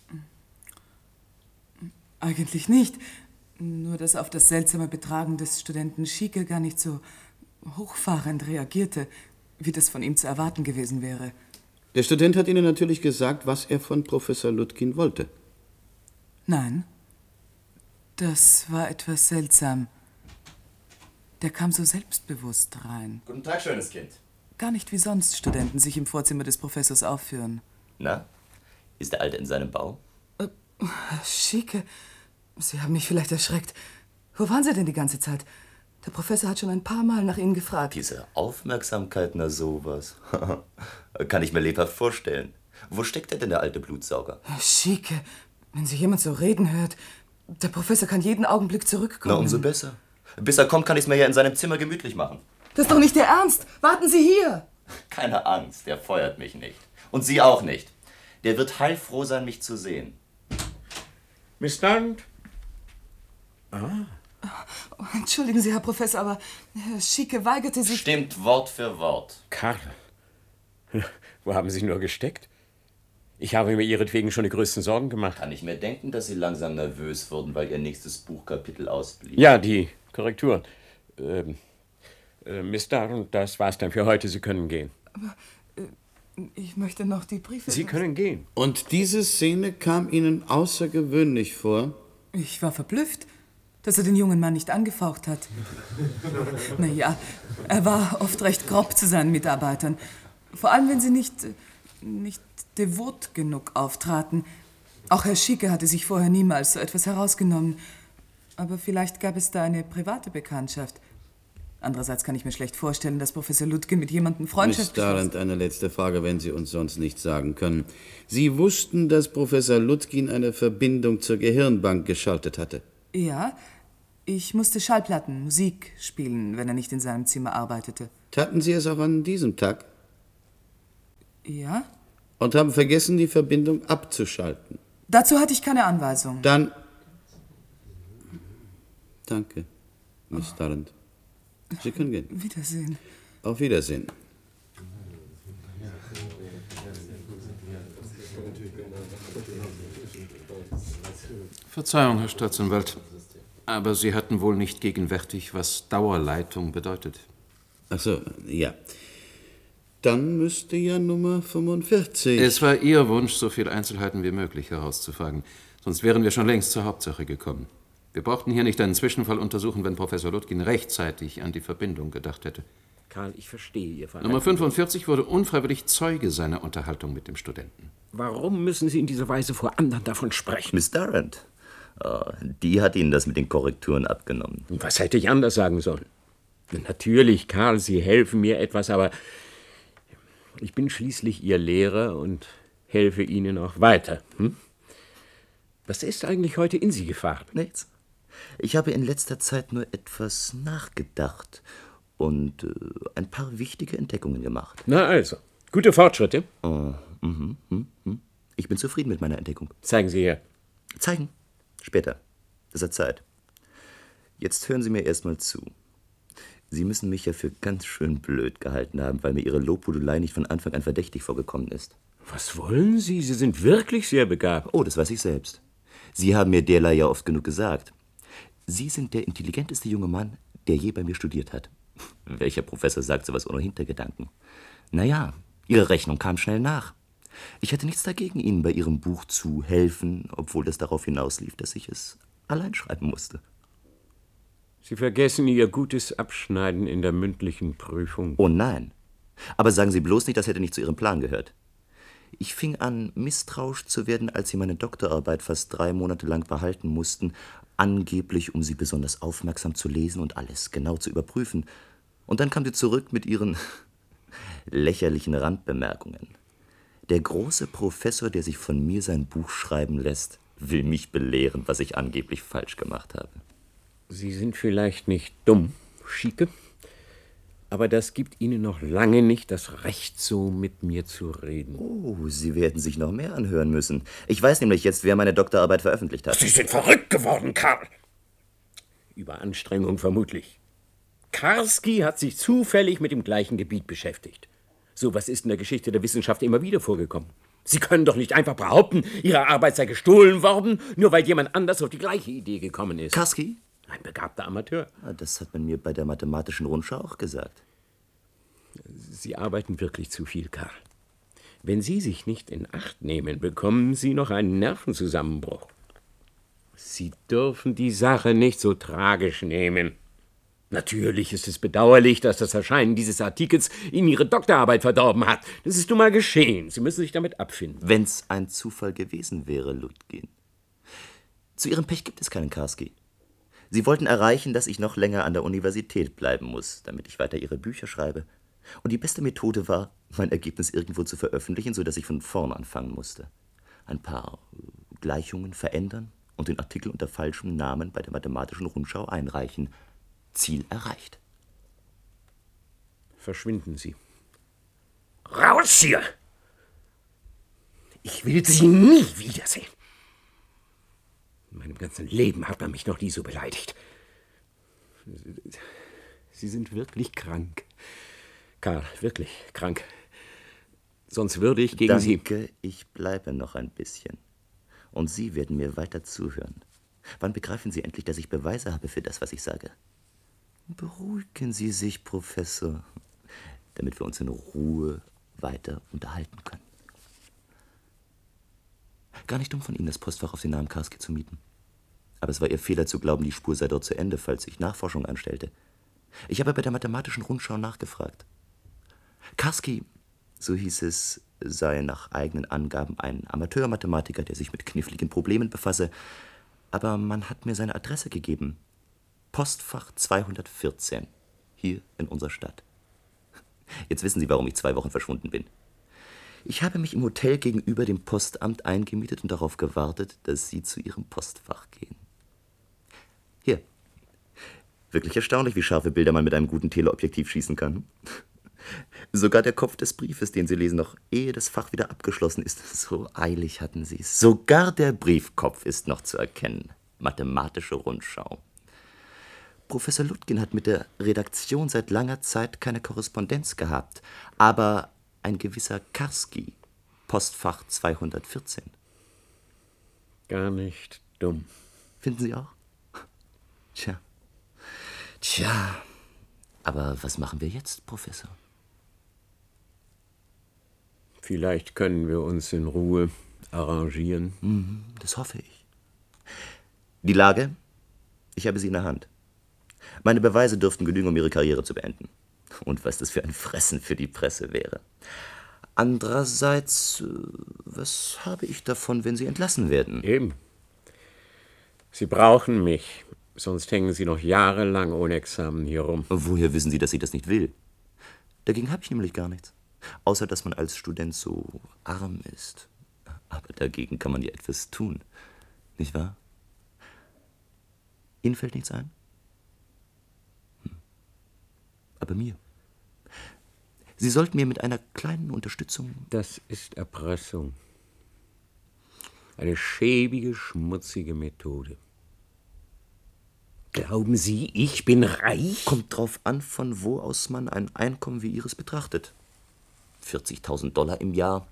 Eigentlich nicht. Nur, dass auf das seltsame Betragen des Studenten Schieke gar nicht so hochfahrend reagierte, wie das von ihm zu erwarten gewesen wäre. Der Student hat Ihnen natürlich gesagt, was er von Professor Lutgin wollte. Nein. Das war etwas seltsam. Der kam so selbstbewusst rein. Guten Tag, schönes Kind. Gar nicht wie sonst Studenten sich im Vorzimmer des Professors aufführen. Na, ist der Alte in seinem Bau? Äh, Herr Schieke, Sie haben mich vielleicht erschreckt. Wo waren Sie denn die ganze Zeit? Der Professor hat schon ein paar Mal nach Ihnen gefragt. Diese Aufmerksamkeit, na sowas. Kann ich mir lebhaft vorstellen. Wo steckt denn der alte Blutsauger? Herr Schieke, wenn Sie jemand so reden hört, der Professor kann jeden Augenblick zurückkommen. Na, umso besser. Bis er kommt, kann ich es mir ja in seinem Zimmer gemütlich machen. Das ist doch nicht der Ernst. Warten Sie hier. Keine Angst, der feuert mich nicht. Und Sie auch nicht. Der wird heilfroh sein, mich zu sehen. Miss Durrant? Ah. Oh, entschuldigen Sie, Herr Professor, aber Herr Schieke weigerte sich... Stimmt Wort für Wort. Karl, wo haben Sie nur gesteckt? Ich habe mir Ihretwegen schon die größten Sorgen gemacht. Kann ich mir denken, dass Sie langsam nervös wurden, weil Ihr nächstes Buchkapitel ausblieb? Ja, die Korrekturen. Ähm, äh, Miss Durrant, das war's dann für heute. Sie können gehen. Aber, äh, Ich möchte noch die Briefe... Sie können gehen. Und diese Szene kam Ihnen außergewöhnlich vor? Ich war verblüfft, dass er den jungen Mann nicht angefaucht hat. Na ja, er war oft recht grob zu seinen Mitarbeitern. Vor allem, wenn sie nicht, nicht devot genug auftraten. Auch Herr Schieke hatte sich vorher niemals so etwas herausgenommen. Aber vielleicht gab es da eine private Bekanntschaft. Andererseits kann ich mir schlecht vorstellen, dass Professor Lütgen mit jemandem Freundschaft... Miss Darrant, eine letzte Frage, wenn Sie uns sonst nichts sagen können. Sie wussten, dass Professor Lütgen eine Verbindung zur Gehirnbank geschaltet hatte? Ja, ich musste Schallplatten, Musik spielen, wenn er nicht in seinem Zimmer arbeitete. Taten Sie es auch an diesem Tag? Ja? Und haben vergessen, die Verbindung abzuschalten? Dazu hatte ich keine Anweisung. Dann... Danke, Miss Darrant. Sie können gehen. Wiedersehen. Auf Wiedersehen. Verzeihung, Herr Staatsanwalt, aber Sie hatten wohl nicht gegenwärtig, was Dauerleitung bedeutet. Ach so, ja. Dann müsste ja Nummer fünfundvierzig... Es war Ihr Wunsch, so viele Einzelheiten wie möglich herauszufragen. Sonst wären wir schon längst zur Hauptsache gekommen. Wir brauchten hier nicht einen Zwischenfall untersuchen, wenn Professor Lütgen rechtzeitig an die Verbindung gedacht hätte. Karl, ich verstehe Ihr Verhalten. Nummer fünfundvierzig wurde unfreiwillig Zeuge seiner Unterhaltung mit dem Studenten. Warum müssen Sie in dieser Weise vor anderen davon sprechen? Miss Darrant, oh, die hat Ihnen das mit den Korrekturen abgenommen. Was hätte ich anders sagen sollen? Natürlich, Karl, Sie helfen mir etwas, aber ich bin schließlich Ihr Lehrer und helfe Ihnen auch weiter. Hm? Was ist eigentlich heute in Sie gefahren? Nichts. Ich habe in letzter Zeit nur etwas nachgedacht und äh, ein paar wichtige Entdeckungen gemacht. Na also, gute Fortschritte. Oh, mhm, mhm, mhm. Ich bin zufrieden mit meiner Entdeckung. Zeigen Sie her. Zeigen? Später. Das hat Zeit. Jetzt hören Sie mir erstmal zu. Sie müssen mich ja für ganz schön blöd gehalten haben, weil mir Ihre Lobhudelei nicht von Anfang an verdächtig vorgekommen ist. Was wollen Sie? Sie sind wirklich sehr begabt. Oh, das weiß ich selbst. Sie haben mir derlei ja oft genug gesagt. Sie sind der intelligenteste junge Mann, der je bei mir studiert hat. Welcher Professor sagt sowas ohne Hintergedanken? Naja, Ihre Rechnung kam schnell nach. Ich hatte nichts dagegen, Ihnen bei Ihrem Buch zu helfen, obwohl das darauf hinauslief, dass ich es allein schreiben musste. Sie vergessen Ihr gutes Abschneiden in der mündlichen Prüfung. Oh nein. Aber sagen Sie bloß nicht, das hätte nicht zu Ihrem Plan gehört. Ich fing an, misstrauisch zu werden, als Sie meine Doktorarbeit fast drei Monate lang behalten mussten, angeblich, um sie besonders aufmerksam zu lesen und alles genau zu überprüfen. Und dann kam Sie zurück mit Ihren lächerlichen Randbemerkungen. Der große Professor, der sich von mir sein Buch schreiben lässt, will mich belehren, was ich angeblich falsch gemacht habe. Sie sind vielleicht nicht dumm, Schieke, aber das gibt Ihnen noch lange nicht das Recht, so mit mir zu reden. Oh, Sie werden sich noch mehr anhören müssen. Ich weiß nämlich jetzt, wer meine Doktorarbeit veröffentlicht hat. Sie sind verrückt geworden, Karl. Überanstrengung vermutlich. Karski hat sich zufällig mit dem gleichen Gebiet beschäftigt. So was ist in der Geschichte der Wissenschaft immer wieder vorgekommen. Sie können doch nicht einfach behaupten, Ihre Arbeit sei gestohlen worden, nur weil jemand anders auf die gleiche Idee gekommen ist. Karski? Ein begabter Amateur. Das hat man mir bei der Mathematischen Rundschau auch gesagt. Sie arbeiten wirklich zu viel, Karl. Wenn Sie sich nicht in Acht nehmen, bekommen Sie noch einen Nervenzusammenbruch. Sie dürfen die Sache nicht so tragisch nehmen. Natürlich ist es bedauerlich, dass das Erscheinen dieses Artikels Ihnen Ihre Doktorarbeit verdorben hat. Das ist nun mal geschehen. Sie müssen sich damit abfinden. Wenn's ein Zufall gewesen wäre, Lütgen. Zu Ihrem Pech gibt es keinen Karski. Sie wollten erreichen, dass ich noch länger an der Universität bleiben muss, damit ich weiter Ihre Bücher schreibe. Und die beste Methode war, mein Ergebnis irgendwo zu veröffentlichen, sodass ich von vorn anfangen musste. Ein paar Gleichungen verändern und den Artikel unter falschem Namen bei der Mathematischen Rundschau einreichen. Ziel erreicht. Verschwinden Sie. Raus hier! Ich will Sie nie wiedersehen. In meinem ganzen Leben hat man mich noch nie so beleidigt. Sie sind wirklich krank. Karl, wirklich krank. Sonst würde ich gegen Danke, Sie... Danke, ich bleibe noch ein bisschen. Und Sie werden mir weiter zuhören. Wann begreifen Sie endlich, dass ich Beweise habe für das, was ich sage? Beruhigen Sie sich, Professor, damit wir uns in Ruhe weiter unterhalten können. Gar nicht dumm von Ihnen, das Postfach auf den Namen Karski zu mieten. Aber es war Ihr Fehler zu glauben, die Spur sei dort zu Ende, falls ich Nachforschung anstellte. Ich habe bei der Mathematischen Rundschau nachgefragt. Karski, so hieß es, sei nach eigenen Angaben ein Amateurmathematiker, der sich mit kniffligen Problemen befasse. Aber man hat mir seine Adresse gegeben. Postfach zweihundertvierzehn, hier in unserer Stadt. Jetzt wissen Sie, warum ich zwei Wochen verschwunden bin. Ich habe mich im Hotel gegenüber dem Postamt eingemietet und darauf gewartet, dass Sie zu Ihrem Postfach gehen. Hier. Wirklich erstaunlich, wie scharfe Bilder man mit einem guten Teleobjektiv schießen kann. Sogar der Kopf des Briefes, den Sie lesen, noch ehe das Fach wieder abgeschlossen ist. So eilig hatten Sie es. Sogar der Briefkopf ist noch zu erkennen. Mathematische Rundschau. Professor Lutkin hat mit der Redaktion seit langer Zeit keine Korrespondenz gehabt. Aber ein gewisser Karski, Postfach zweihundertvierzehn. Gar nicht dumm. Finden Sie auch? Tja. Tja. Aber was machen wir jetzt, Professor? Vielleicht können wir uns in Ruhe arrangieren. Mhm, das hoffe ich. Die Lage? Ich habe sie in der Hand. Meine Beweise dürften genügen, um Ihre Karriere zu beenden. Und was das für ein Fressen für die Presse wäre. Andererseits, was habe ich davon, wenn Sie entlassen werden? Eben. Sie brauchen mich, sonst hängen Sie noch jahrelang ohne Examen hier rum. Woher wissen Sie, dass ich das nicht will? Dagegen habe ich nämlich gar nichts. Außer, dass man als Student so arm ist. Aber dagegen kann man ja etwas tun. Nicht wahr? Ihnen fällt nichts ein? Hm. Aber mir. Sie sollten mir mit einer kleinen Unterstützung... Das ist Erpressung. Eine schäbige, schmutzige Methode. Glauben Sie, ich bin reich? Kommt drauf an, von wo aus man ein Einkommen wie Ihres betrachtet. vierzigtausend Dollar im Jahr.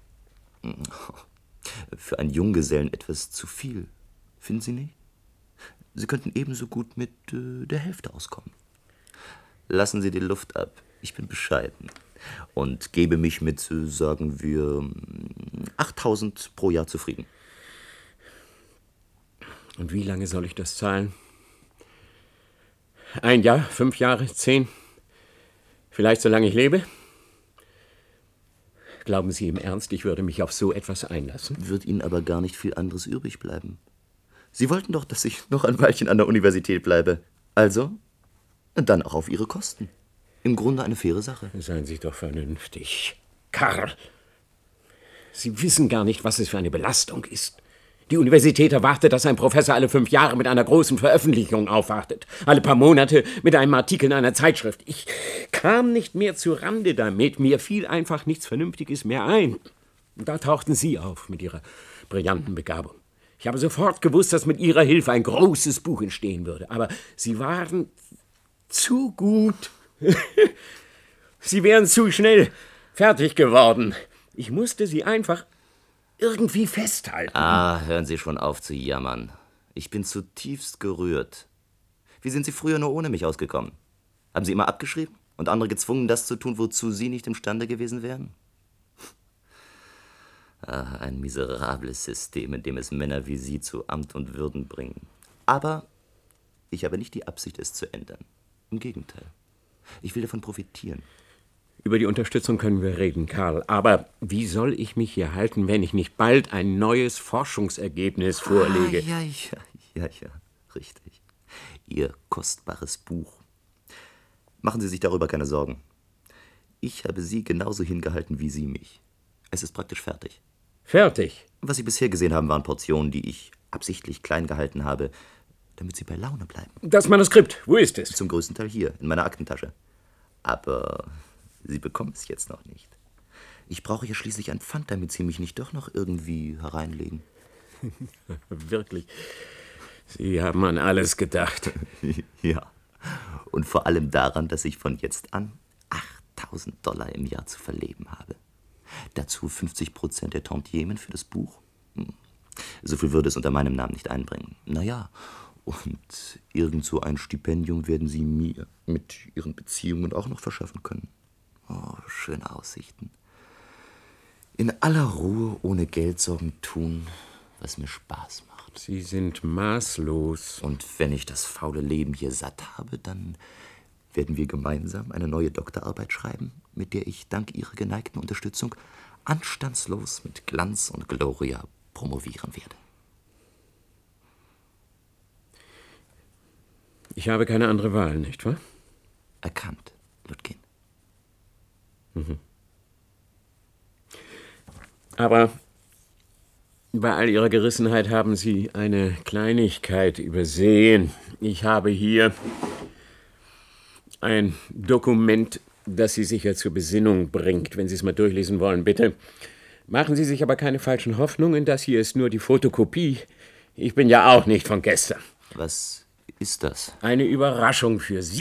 Für einen Junggesellen etwas zu viel. Finden Sie nicht? Sie könnten ebenso gut mit äh, der Hälfte auskommen. Lassen Sie die Luft ab. Ich bin bescheiden. Und gebe mich mit, äh, sagen wir, achttausend pro Jahr zufrieden. Und wie lange soll ich das zahlen? Ein Jahr, fünf Jahre, zehn? Vielleicht solange ich lebe? Glauben Sie im Ernst, ich würde mich auf so etwas einlassen? Wird Ihnen aber gar nicht viel anderes übrig bleiben. Sie wollten doch, dass ich noch ein Weilchen an der Universität bleibe. Also, dann auch auf Ihre Kosten. Im Grunde eine faire Sache. Seien Sie doch vernünftig. Karl, Sie wissen gar nicht, was es für eine Belastung ist. Die Universität erwartet, dass ein Professor alle fünf Jahre mit einer großen Veröffentlichung aufwartet. Alle paar Monate mit einem Artikel in einer Zeitschrift. Ich kam nicht mehr zu Rande damit. Mir fiel einfach nichts Vernünftiges mehr ein. Und da tauchten Sie auf mit Ihrer brillanten Begabung. Ich habe sofort gewusst, dass mit Ihrer Hilfe ein großes Buch entstehen würde. Aber Sie waren zu gut. Sie wären zu schnell fertig geworden. Ich musste Sie einfach irgendwie festhalten. Ah, hören Sie schon auf zu jammern. Ich bin zutiefst gerührt. Wie sind Sie früher nur ohne mich ausgekommen? Haben Sie immer abgeschrieben und andere gezwungen, das zu tun, wozu Sie nicht imstande gewesen wären? Ah, ein miserables System, in dem es Männer wie Sie zu Amt und Würden bringen. Aber ich habe nicht die Absicht, es zu ändern. Im Gegenteil. Ich will davon profitieren. Über die Unterstützung können wir reden, Karl. Aber wie soll ich mich hier halten, wenn ich nicht bald ein neues Forschungsergebnis vorlege? Ah, ja, ja, ja, ja, richtig. Ihr kostbares Buch. Machen Sie sich darüber keine Sorgen. Ich habe Sie genauso hingehalten wie Sie mich. Es ist praktisch fertig. Fertig? Was Sie bisher gesehen haben, waren Portionen, die ich absichtlich klein gehalten habe, damit Sie bei Laune bleiben. Das Manuskript, wo ist es? Zum größten Teil hier, in meiner Aktentasche. Aber Sie bekommen es jetzt noch nicht. Ich brauche ja schließlich ein Pfand, damit Sie mich nicht doch noch irgendwie hereinlegen. Wirklich? Sie haben an alles gedacht. Ja. Und vor allem daran, dass ich von jetzt an achttausend Dollar im Jahr zu verleben habe. Dazu fünfzig Prozent der Tantiemen für das Buch. So viel würde es unter meinem Namen nicht einbringen. Naja, und irgend so ein Stipendium werden Sie mir mit Ihren Beziehungen auch noch verschaffen können. Oh, schöne Aussichten. in aller Ruhe, ohne Geldsorgen tun, was mir Spaß macht. Sie sind maßlos. Und wenn ich das faule Leben hier satt habe, dann werden wir gemeinsam eine neue Doktorarbeit schreiben, mit der ich dank Ihrer geneigten Unterstützung anstandslos mit Glanz und Gloria promovieren werde. Ich habe keine andere Wahl, nicht wahr? Erkannt, Lutkin. Mhm. Aber bei all Ihrer Gerissenheit haben Sie eine Kleinigkeit übersehen. Ich habe hier ein Dokument, das Sie sicher zur Besinnung bringt, wenn Sie es mal durchlesen wollen, bitte. Machen Sie sich aber keine falschen Hoffnungen, das hier ist nur die Fotokopie. Ich bin ja auch nicht von gestern. Was ist das? Eine Überraschung für Sie.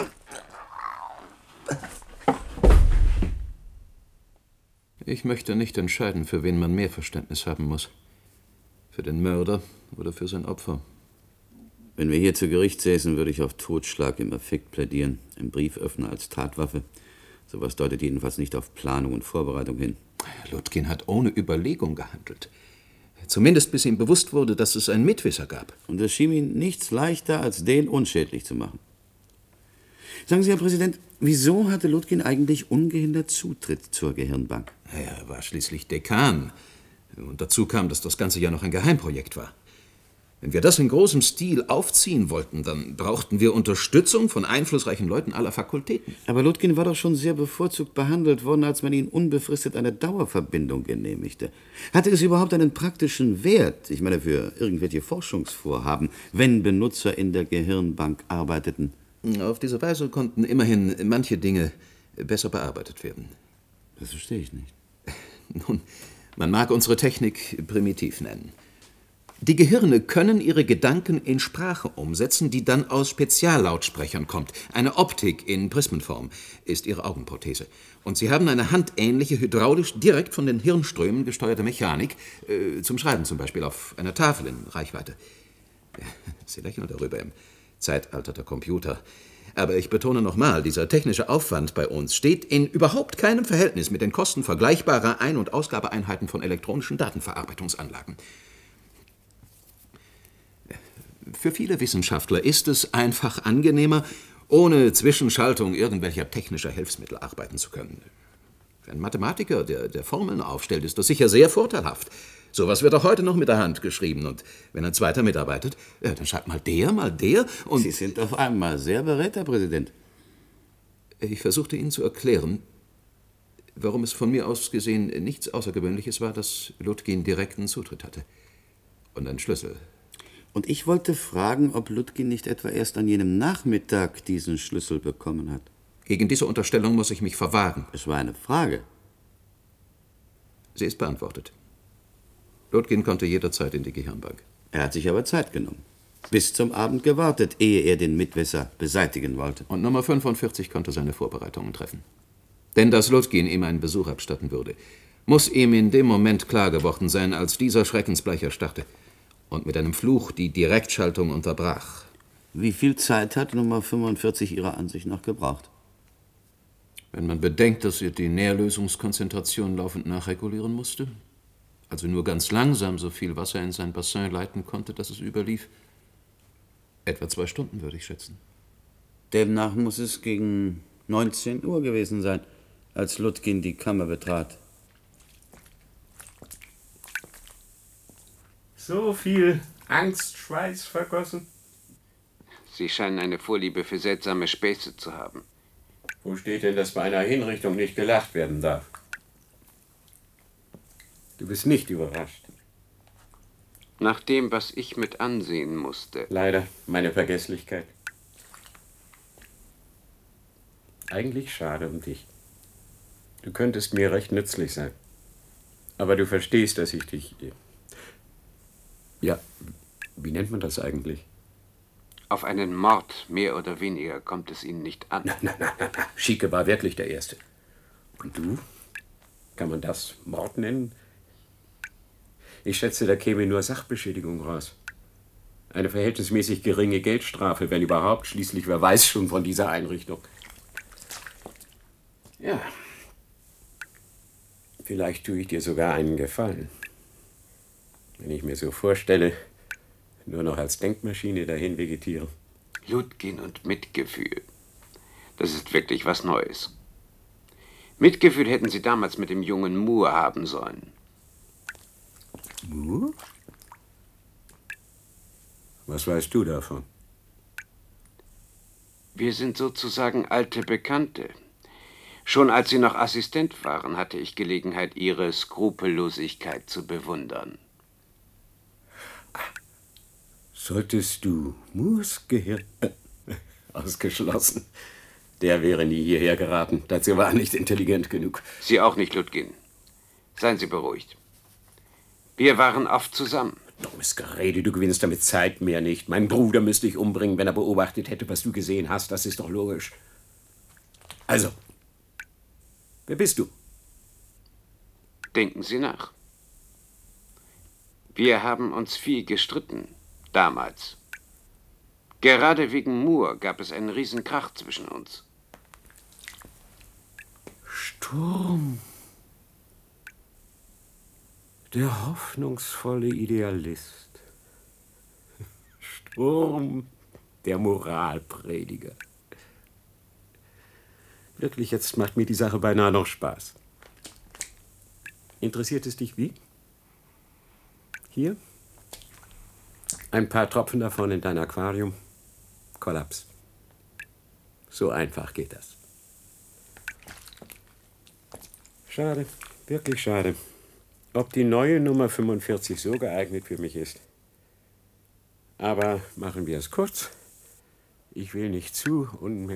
Ich möchte nicht entscheiden, für wen man mehr Verständnis haben muss. Für den Mörder oder für sein Opfer. Wenn wir hier zu Gericht säßen, würde ich auf Totschlag im Affekt plädieren. Ein Brieföffner als Tatwaffe. Sowas deutet jedenfalls nicht auf Planung und Vorbereitung hin. Lutkin hat ohne Überlegung gehandelt. Zumindest bis ihm bewusst wurde, dass es einen Mitwisser gab. Und es schien ihm nichts leichter, als den unschädlich zu machen. Sagen Sie, Herr Präsident, wieso hatte Lutkin eigentlich ungehindert Zutritt zur Gehirnbank? Er war schließlich Dekan. Und dazu kam, dass das Ganze ja noch ein Geheimprojekt war. Wenn wir das in großem Stil aufziehen wollten, dann brauchten wir Unterstützung von einflussreichen Leuten aller Fakultäten. Aber Lutkin war doch schon sehr bevorzugt behandelt worden, als man ihn unbefristet eine Dauerverbindung genehmigte. Hatte es überhaupt einen praktischen Wert, ich meine für irgendwelche Forschungsvorhaben, wenn Benutzer in der Gehirnbank arbeiteten? Auf diese Weise konnten immerhin manche Dinge besser bearbeitet werden. Das verstehe ich nicht. Nun, man mag unsere Technik primitiv nennen. Die Gehirne können ihre Gedanken in Sprache umsetzen, die dann aus Speziallautsprechern kommt. Eine Optik in Prismenform ist ihre Augenprothese. Und sie haben eine handähnliche, hydraulisch direkt von den Hirnströmen gesteuerte Mechanik, äh, zum Schreiben zum Beispiel auf einer Tafel in Reichweite. Sie lächeln darüber im Zeitalter der Computer. Aber ich betone nochmal, dieser technische Aufwand bei uns steht in überhaupt keinem Verhältnis mit den Kosten vergleichbarer Ein- und Ausgabeeinheiten von elektronischen Datenverarbeitungsanlagen. Für viele Wissenschaftler ist es einfach angenehmer, ohne Zwischenschaltung irgendwelcher technischer Hilfsmittel arbeiten zu können. Für einen Mathematiker, der, der Formeln aufstellt, ist das sicher sehr vorteilhaft. Sowas wird auch heute noch mit der Hand geschrieben. Und wenn ein zweiter mitarbeitet, ja, dann schreibt mal der, mal der. Und Sie sind auf einmal sehr beredt, Herr Präsident. Ich versuchte Ihnen zu erklären, warum es von mir aus gesehen nichts Außergewöhnliches war, dass Lutkin direkten Zutritt hatte. Und einen Schlüssel. Und ich wollte fragen, ob Lutkin nicht etwa erst an jenem Nachmittag diesen Schlüssel bekommen hat. Gegen diese Unterstellung muss ich mich verwahren. Es war eine Frage. Sie ist beantwortet. Lutkin konnte jederzeit in die Gehirnbank. Er hat sich aber Zeit genommen. Bis zum Abend gewartet, ehe er den Mitwisser beseitigen wollte. Und Nummer fünfundvierzig konnte seine Vorbereitungen treffen. Denn dass Lutkin ihm einen Besuch abstatten würde, muss ihm in dem Moment klar geworden sein, als dieser Schreckensbleich erstarrte und mit einem Fluch die Direktschaltung unterbrach. Wie viel Zeit hat Nummer fünfundvierzig Ihrer Ansicht nach gebraucht? Wenn man bedenkt, dass er die Nährlösungskonzentration laufend nachregulieren musste, also nur ganz langsam so viel Wasser in sein Bassin leiten konnte, dass es überlief, etwa zwei Stunden, würde ich schätzen. Demnach muss es gegen neunzehn Uhr gewesen sein, als Lutkin die Kammer betrat. So viel Angstschweiß vergossen? Sie scheinen eine Vorliebe für seltsame Späße zu haben. Wo steht denn, dass bei einer Hinrichtung nicht gelacht werden darf? Du bist nicht überrascht. Nach dem, was ich mit ansehen musste. Leider, meine Vergesslichkeit. Eigentlich schade um dich. Du könntest mir recht nützlich sein. Aber du verstehst, dass ich dich... Ja, wie nennt man das eigentlich? Auf einen Mord, mehr oder weniger, kommt es Ihnen nicht an. Na, na, na, na, na. Schieke war wirklich der Erste. Und du? Kann man das Mord nennen? Ich schätze, da käme nur Sachbeschädigung raus. Eine verhältnismäßig geringe Geldstrafe, wenn überhaupt. Schließlich, wer weiß schon von dieser Einrichtung. Ja. Vielleicht tue ich dir sogar einen Gefallen. Wenn ich mir so vorstelle, nur noch als Denkmaschine dahin vegetieren. Ludgin und Mitgefühl. Das ist wirklich was Neues. Mitgefühl hätten Sie damals mit dem jungen Moore haben sollen. Moore? Was weißt du davon? Wir sind sozusagen alte Bekannte. Schon als Sie noch Assistent waren, hatte ich Gelegenheit, Ihre Skrupellosigkeit zu bewundern. Solltest du Moores Gehirn... Äh, ausgeschlossen. Der wäre nie hierher geraten. Dazu war er nicht intelligent genug. Sie auch nicht, Ludgin. Seien Sie beruhigt. Wir waren oft zusammen. Dummes Gerede, du gewinnst damit Zeit, mehr nicht. Mein Bruder müsste dich umbringen, wenn er beobachtet hätte, was du gesehen hast. Das ist doch logisch. Also, wer bist du? Denken Sie nach. Wir haben uns viel gestritten, damals. Gerade wegen Moore gab es einen Riesenkrach zwischen uns. Sturm. Der hoffnungsvolle Idealist. Sturm, der Moralprediger. Wirklich, jetzt macht mir die Sache beinahe noch Spaß. Interessiert es dich wie? Hier? Ein paar Tropfen davon in dein Aquarium. Kollaps. So einfach geht das. Schade, wirklich schade. Ob die neue Nummer fünfundvierzig so geeignet für mich ist. Aber machen wir es kurz. Ich will nicht zu und...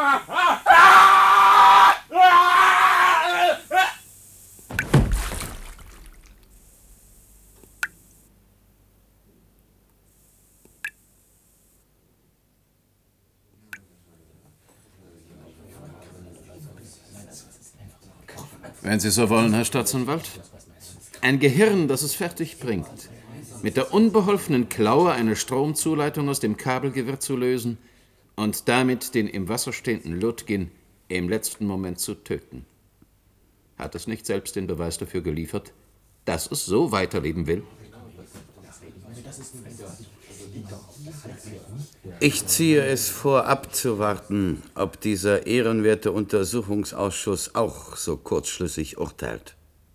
Wenn Sie so wollen, Herr Staatsanwalt. Ein Gehirn, das es fertig bringt, mit der unbeholfenen Klaue eine Stromzuleitung aus dem Kabelgewirr zu lösen und damit den im Wasser stehenden Ludgin im letzten Moment zu töten. Hat es nicht selbst den Beweis dafür geliefert, dass es so weiterleben will? Ich ziehe es vor, abzuwarten, ob dieser ehrenwerte Untersuchungsausschuss auch so kurzschlüssig urteilt.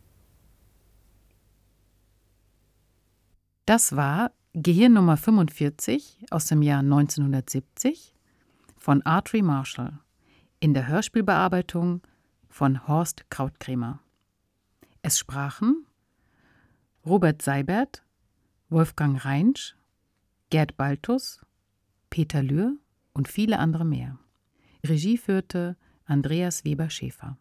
Das war Gehirn Nummer fünfundvierzig aus dem Jahr neunzehnhundertsiebzig von Artery Marshall in der Hörspielbearbeitung von Horst Krautkrämer. Es sprachen Robert Seibert, Wolfgang Reinsch, Gerd Baltus, Peter Lühr und viele andere mehr. Regie führte Andreas Weber-Schäfer.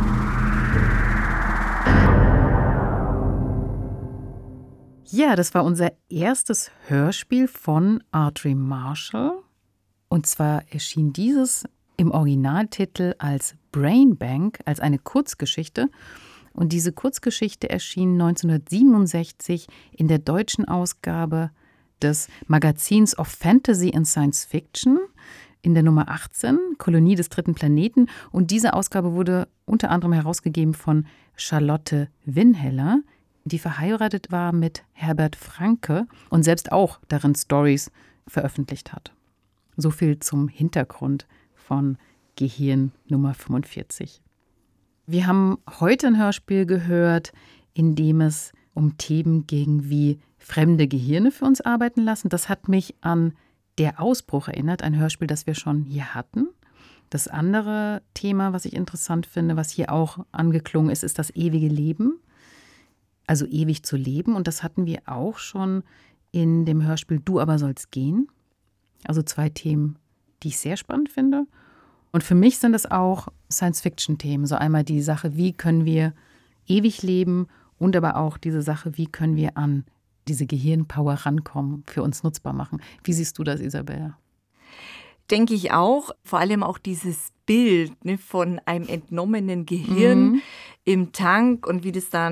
Ja, das war unser erstes Hörspiel von Artery Marshall. Und zwar erschien dieses im Originaltitel als Brain Bank, als eine Kurzgeschichte. Und diese Kurzgeschichte erschien neunzehnhundertsiebenundsechzig in der deutschen Ausgabe des Magazins of Fantasy and Science Fiction in der Nummer achtzehn, Kolonie des dritten Planeten. Und diese Ausgabe wurde unter anderem herausgegeben von Charlotte Winheller, die verheiratet war mit Herbert Franke und selbst auch darin Storys veröffentlicht hat. So viel zum Hintergrund von Gehirn Nummer fünfundvierzig. Wir haben heute ein Hörspiel gehört, in dem es um Themen ging wie fremde Gehirne für uns arbeiten lassen. Das hat mich an Der Ausbruch erinnert, ein Hörspiel, das wir schon hier hatten. Das andere Thema, was ich interessant finde, was hier auch angeklungen ist, ist das ewige Leben. Also ewig zu leben. Und das hatten wir auch schon in dem Hörspiel Du aber sollst gehen. Also zwei Themen, die ich sehr spannend finde. Und für mich sind es auch Science-Fiction-Themen. So einmal die Sache, wie können wir ewig leben und aber auch diese Sache, wie können wir an diese Gehirnpower rankommen, für uns nutzbar machen. Wie siehst du das, Isabella? Denke ich auch. Vor allem auch dieses Bild, ne, von einem entnommenen Gehirn Mhm. im Tank und wie das dann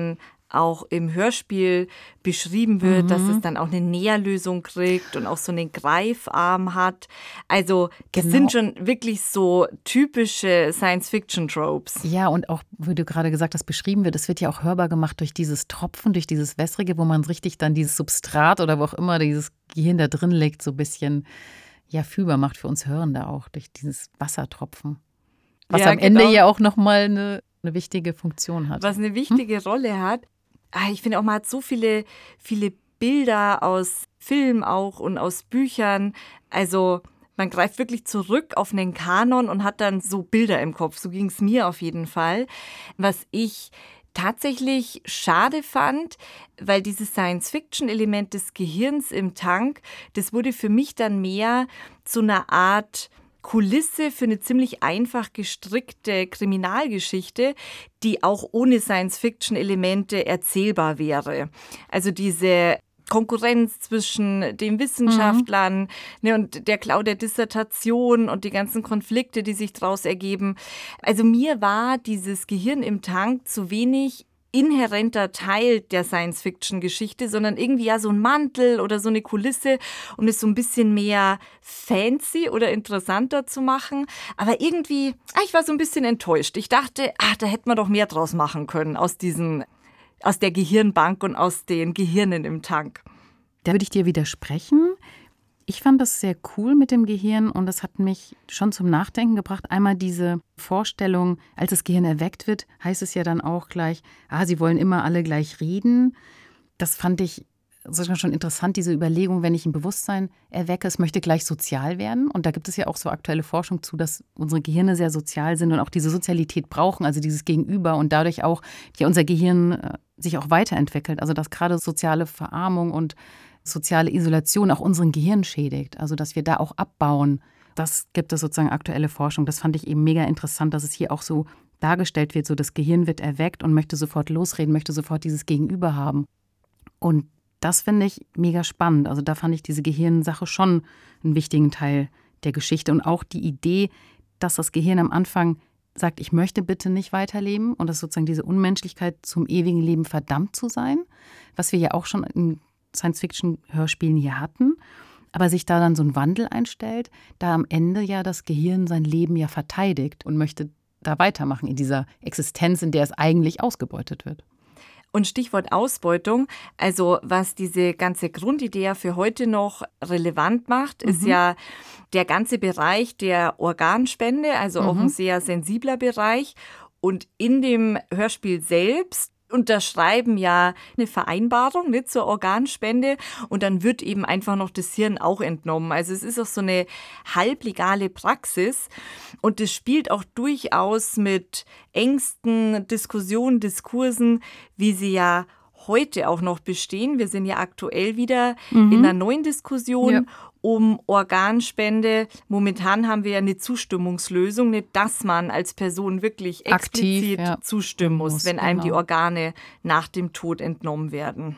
auch im Hörspiel beschrieben wird, Mhm. dass es dann auch eine Näherlösung kriegt und auch so einen Greifarm hat. Also das Genau. sind schon wirklich so typische Science-Fiction-Tropes. Ja, und auch, wie du gerade gesagt hast, beschrieben wird, es wird ja auch hörbar gemacht durch dieses Tropfen, durch dieses Wässrige, wo man richtig dann dieses Substrat oder wo auch immer dieses Gehirn da drin liegt, so ein bisschen ja, fühlbar macht für uns Hörende auch, durch dieses Wassertropfen. Was Ja, am Ende genau. ja auch nochmal eine, eine wichtige Funktion hat. Was eine wichtige Rolle hat. Ah, ich finde auch, man hat so viele, viele Bilder aus Film auch und aus Büchern. Also man greift wirklich zurück auf einen Kanon und hat dann so Bilder im Kopf. So ging es mir auf jeden Fall. Was ich tatsächlich schade fand, weil dieses Science-Fiction-Element des Gehirns im Tank, das wurde für mich dann mehr zu einer Art Kulisse für eine ziemlich einfach gestrickte Kriminalgeschichte, die auch ohne Science-Fiction-Elemente erzählbar wäre. Also diese Konkurrenz zwischen den Wissenschaftlern mhm. ne, und der Klau der Dissertation und die ganzen Konflikte, die sich daraus ergeben. Also mir war dieses Gehirn im Tank zu wenig inhärenter Teil der Science-Fiction-Geschichte, sondern irgendwie ja so ein Mantel oder so eine Kulisse, um es so ein bisschen mehr fancy oder interessanter zu machen. Aber irgendwie, ah, ich war so ein bisschen enttäuscht. Ich dachte, ach, da hätte man doch mehr draus machen können aus diesen, aus der Gehirnbank und aus den Gehirnen im Tank. Da würde ich dir widersprechen. Ich fand das sehr cool mit dem Gehirn und das hat mich schon zum Nachdenken gebracht. Einmal diese Vorstellung, als das Gehirn erweckt wird, heißt es ja dann auch gleich, ah, sie wollen immer alle gleich reden. Das fand ich sogar schon interessant, diese Überlegung, wenn ich ein Bewusstsein erwecke, es möchte gleich sozial werden. Und da gibt es ja auch so aktuelle Forschung zu, dass unsere Gehirne sehr sozial sind und auch diese Sozialität brauchen, also dieses Gegenüber und dadurch auch ja, unser Gehirn sich auch weiterentwickelt. Also dass gerade soziale Verarmung und soziale Isolation auch unseren Gehirn schädigt, also dass wir da auch abbauen. Das gibt es sozusagen aktuelle Forschung. Das fand ich eben mega interessant, dass es hier auch so dargestellt wird, so das Gehirn wird erweckt und möchte sofort losreden, möchte sofort dieses Gegenüber haben. Und das finde ich mega spannend. Also da fand ich diese Gehirnsache schon einen wichtigen Teil der Geschichte und auch die Idee, dass das Gehirn am Anfang sagt, ich möchte bitte nicht weiterleben und dass sozusagen diese Unmenschlichkeit zum ewigen Leben verdammt zu sein, was wir ja auch schon in Science-Fiction-Hörspielen hier hatten, aber sich da dann so ein Wandel einstellt, da am Ende ja das Gehirn sein Leben ja verteidigt und möchte da weitermachen in dieser Existenz, in der es eigentlich ausgebeutet wird. Und Stichwort Ausbeutung, also was diese ganze Grundidee ja für heute noch relevant macht, ist Mhm. ja der ganze Bereich der Organspende, also auch Mhm. ein sehr sensibler Bereich. Und in dem Hörspiel selbst unterschreiben ja eine Vereinbarung ne, zur Organspende und dann wird eben einfach noch das Hirn auch entnommen. Also es ist auch so eine halblegale Praxis und das spielt auch durchaus mit Ängsten, Diskussionen, Diskursen, wie sie ja heute auch noch bestehen. Wir sind ja aktuell wieder Mhm. in einer neuen Diskussion Ja. um Organspende. Momentan haben wir ja eine Zustimmungslösung, nicht, dass man als Person wirklich Aktiv, explizit ja, zustimmen muss, muss, wenn einem die genau. Organe nach dem Tod entnommen werden.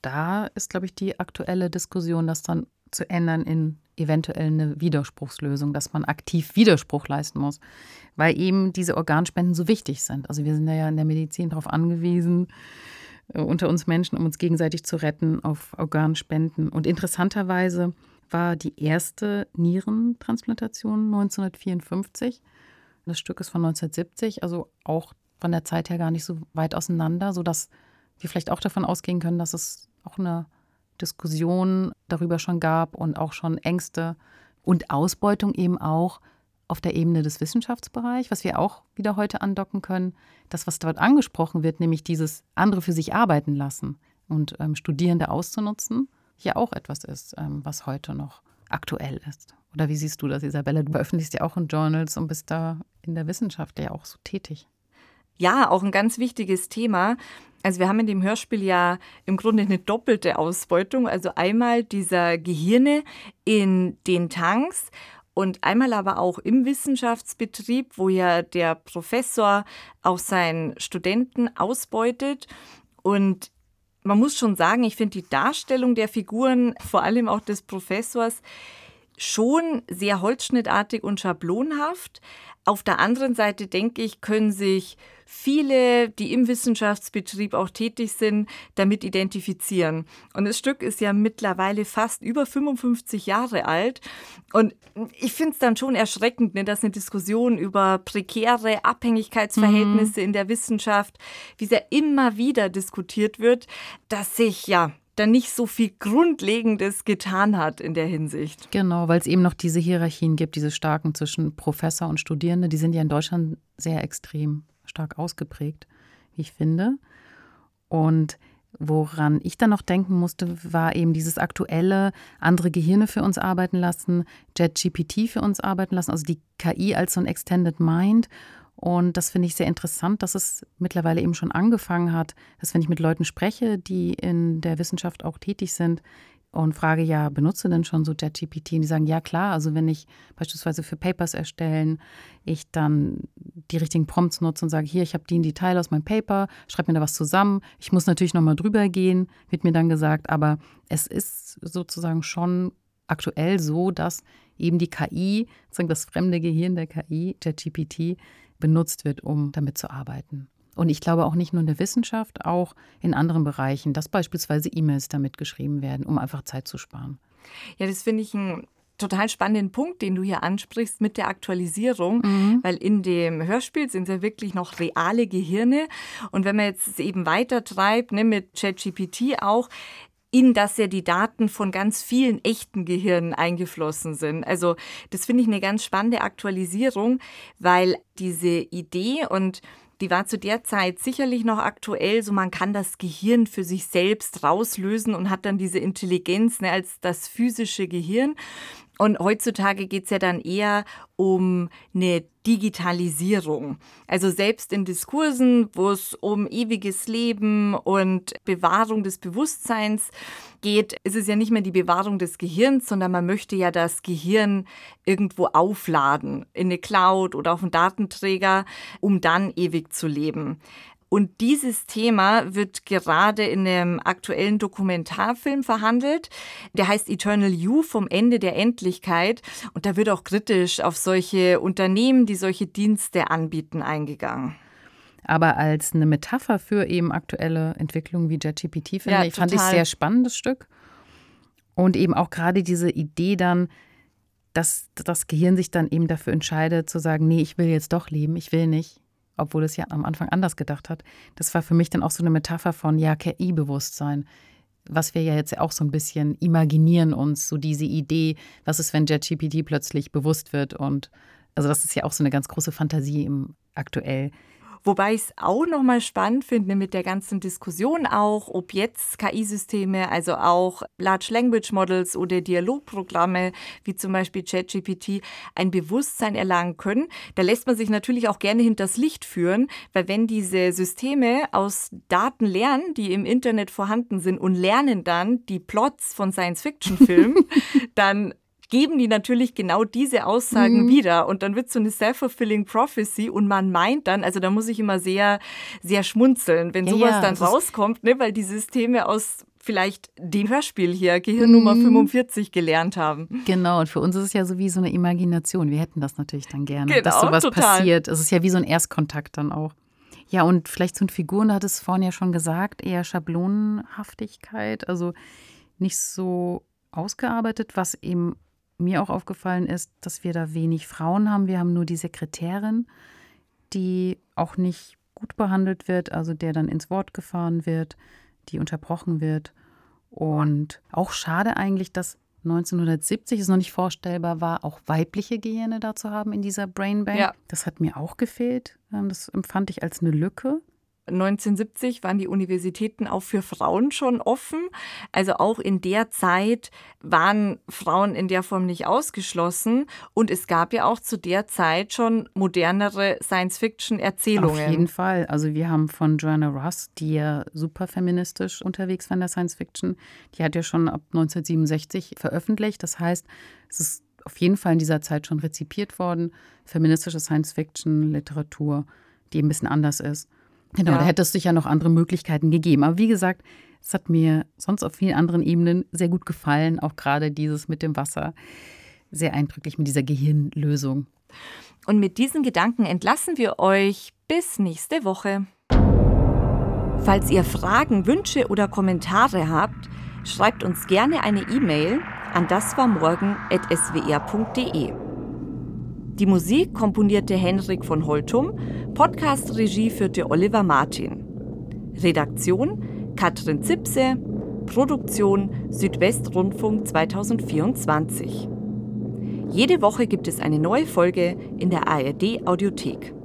Da ist, glaube ich, die aktuelle Diskussion, das dann zu ändern in eventuell eine Widerspruchslösung, dass man aktiv Widerspruch leisten muss, weil eben diese Organspenden so wichtig sind. Also wir sind ja in der Medizin darauf angewiesen, äh, unter uns Menschen, um uns gegenseitig zu retten, auf Organspenden. Und interessanterweise war die erste Nierentransplantation neunzehnhundertvierundfünfzig. Das Stück ist von neunzehnhundertsiebzig, also auch von der Zeit her gar nicht so weit auseinander, sodass wir vielleicht auch davon ausgehen können, dass es auch eine Diskussion darüber schon gab und auch schon Ängste und Ausbeutung eben auch auf der Ebene des Wissenschaftsbereichs, was wir auch wieder heute andocken können. Das, was dort angesprochen wird, nämlich dieses andere für sich arbeiten lassen und ähm, Studierende auszunutzen, ja auch etwas ist, ähm, was heute noch aktuell ist. Oder wie siehst du das, Isabelle? Du veröffentlichst ja auch in Journals und bist da in der Wissenschaft ja auch so tätig. Ja, auch ein ganz wichtiges Thema. Also wir haben in dem Hörspiel ja im Grunde eine doppelte Ausbeutung. Also einmal dieser Gehirne in den Tanks und einmal aber auch im Wissenschaftsbetrieb, wo ja der Professor auch seinen Studenten ausbeutet. Und man muss schon sagen, ich finde die Darstellung der Figuren, vor allem auch des Professors, schon sehr holzschnittartig und schablonhaft. Auf der anderen Seite, denke ich, können sich viele, die im Wissenschaftsbetrieb auch tätig sind, damit identifizieren. Und das Stück ist ja mittlerweile fast über fünfundfünfzig Jahre alt. Und ich finde es dann schon erschreckend, ne, dass eine Diskussion über prekäre Abhängigkeitsverhältnisse mhm. in der Wissenschaft, wie sehr immer wieder diskutiert wird, dass sich ja da nicht so viel Grundlegendes getan hat in der Hinsicht. Genau, weil es eben noch diese Hierarchien gibt, diese starken zwischen Professor und Studierende, die sind ja in Deutschland sehr extrem stark ausgeprägt, wie ich finde. Und woran ich dann noch denken musste, war eben dieses aktuelle, andere Gehirne für uns arbeiten lassen, JetGPT für uns arbeiten lassen, also die K I als so ein Extended Mind. Und das finde ich sehr interessant, dass es mittlerweile eben schon angefangen hat, dass wenn ich mit Leuten spreche, die in der Wissenschaft auch tätig sind und frage, ja, benutze denn schon so JetGPT? Und die sagen, ja klar, also wenn ich beispielsweise für Papers erstellen, ich dann die richtigen Prompts nutze und sage, hier, ich habe die und die Teile aus meinem Paper, schreib mir da was zusammen. Ich muss natürlich nochmal drüber gehen, wird mir dann gesagt, aber es ist sozusagen schon aktuell so, dass eben die K I, sozusagen das fremde Gehirn der K I, JetGPT, benutzt wird, um damit zu arbeiten. Und ich glaube auch nicht nur in der Wissenschaft, auch in anderen Bereichen, dass beispielsweise E-Mails damit geschrieben werden, um einfach Zeit zu sparen. Ja, das finde ich einen total spannenden Punkt, den du hier ansprichst mit der Aktualisierung, mhm. weil in dem Hörspiel sind ja wirklich noch reale Gehirne. Und wenn man jetzt eben weiter treibt, ne, mit ChatGPT auch, in das ja die Daten von ganz vielen echten Gehirnen eingeflossen sind. Also das finde ich eine ganz spannende Aktualisierung, weil diese Idee, und die war zu der Zeit sicherlich noch aktuell, so man kann das Gehirn für sich selbst rauslösen und hat dann diese Intelligenz, ne, als das physische Gehirn. Und heutzutage geht es ja dann eher um eine Digitalisierung. Also selbst in Diskursen, wo es um ewiges Leben und Bewahrung des Bewusstseins geht, ist es ja nicht mehr die Bewahrung des Gehirns, sondern man möchte ja das Gehirn irgendwo aufladen, in eine Cloud oder auf einen Datenträger, um dann ewig zu leben. Und dieses Thema wird gerade in einem aktuellen Dokumentarfilm verhandelt. Der heißt Eternal You, vom Ende der Endlichkeit. Und da wird auch kritisch auf solche Unternehmen, die solche Dienste anbieten, eingegangen. Aber als eine Metapher für eben aktuelle Entwicklungen wie JetGPT, finde ja, ich, fand ich sehr spannendes Stück. Und eben auch gerade diese Idee dann, dass das Gehirn sich dann eben dafür entscheidet, zu sagen, nee, ich will jetzt doch leben, ich will nicht. Obwohl es ja am Anfang anders gedacht hat. Das war für mich dann auch so eine Metapher von, ja, K I-Bewusstsein, was wir ja jetzt auch so ein bisschen imaginieren uns, so diese Idee, was ist, wenn JetGPT plötzlich bewusst wird, und also das ist ja auch so eine ganz große Fantasie im aktuell. Wobei ich es auch nochmal spannend finde mit der ganzen Diskussion auch, ob jetzt K I-Systeme, also auch Large Language Models oder Dialogprogramme wie zum Beispiel ChatGPT ein Bewusstsein erlangen können. Da lässt man sich natürlich auch gerne hinters Licht führen, weil wenn diese Systeme aus Daten lernen, die im Internet vorhanden sind, und lernen dann die Plots von Science-Fiction-Filmen, dann geben die natürlich genau diese Aussagen mhm. wieder. Und dann wird so eine self-fulfilling prophecy und man meint dann, also da muss ich immer sehr, sehr schmunzeln, wenn ja, sowas ja, dann rauskommt, ne, weil die Systeme aus vielleicht dem Hörspiel hier, Gehirn Nummer mhm. fünfundvierzig, gelernt haben. Genau, und für uns ist es ja so wie so eine Imagination. Wir hätten das natürlich dann gerne, genau, dass sowas total. passiert. Es ist ja wie so ein Erstkontakt dann auch. Ja, und vielleicht zu den Figuren, da hat es vorhin ja schon gesagt, eher Schablonenhaftigkeit, also nicht so ausgearbeitet, was eben mir auch aufgefallen ist, dass wir da wenig Frauen haben. Wir haben nur die Sekretärin, die auch nicht gut behandelt wird, also der dann ins Wort gefahren wird, die unterbrochen wird. Und auch schade eigentlich, dass neunzehnhundertsiebzig, ist noch nicht vorstellbar war, auch weibliche Gehirne da zu haben in dieser Brainbank. Ja. Das hat mir auch gefehlt. Das empfand ich als eine Lücke. neunzehnhundertsiebzig waren die Universitäten auch für Frauen schon offen. Also auch in der Zeit waren Frauen in der Form nicht ausgeschlossen. Und es gab ja auch zu der Zeit schon modernere Science-Fiction-Erzählungen. Auf jeden Fall. Also wir haben von Joanna Russ, die ja super feministisch unterwegs war in der Science-Fiction, die hat ja schon ab neunzehnhundertsiebenundsechzig veröffentlicht. Das heißt, es ist auf jeden Fall in dieser Zeit schon rezipiert worden. Feministische Science-Fiction, Literatur, die ein bisschen anders ist. Genau, ja. Da hätte es sicher noch andere Möglichkeiten gegeben. Aber wie gesagt, es hat mir sonst auf vielen anderen Ebenen sehr gut gefallen, auch gerade dieses mit dem Wasser. Sehr eindrücklich mit dieser Gehirnlösung. Und mit diesen Gedanken entlassen wir euch bis nächste Woche. Falls ihr Fragen, Wünsche oder Kommentare habt, schreibt uns gerne eine E-Mail an daswarmorgen at s w r punkt d e. Die Musik komponierte Henrik von Holtum, Podcast-Regie führte Oliver Martin. Redaktion Katrin Zipse, Produktion Südwestrundfunk zweitausendvierundzwanzig. Jede Woche gibt es eine neue Folge in der A R D Audiothek.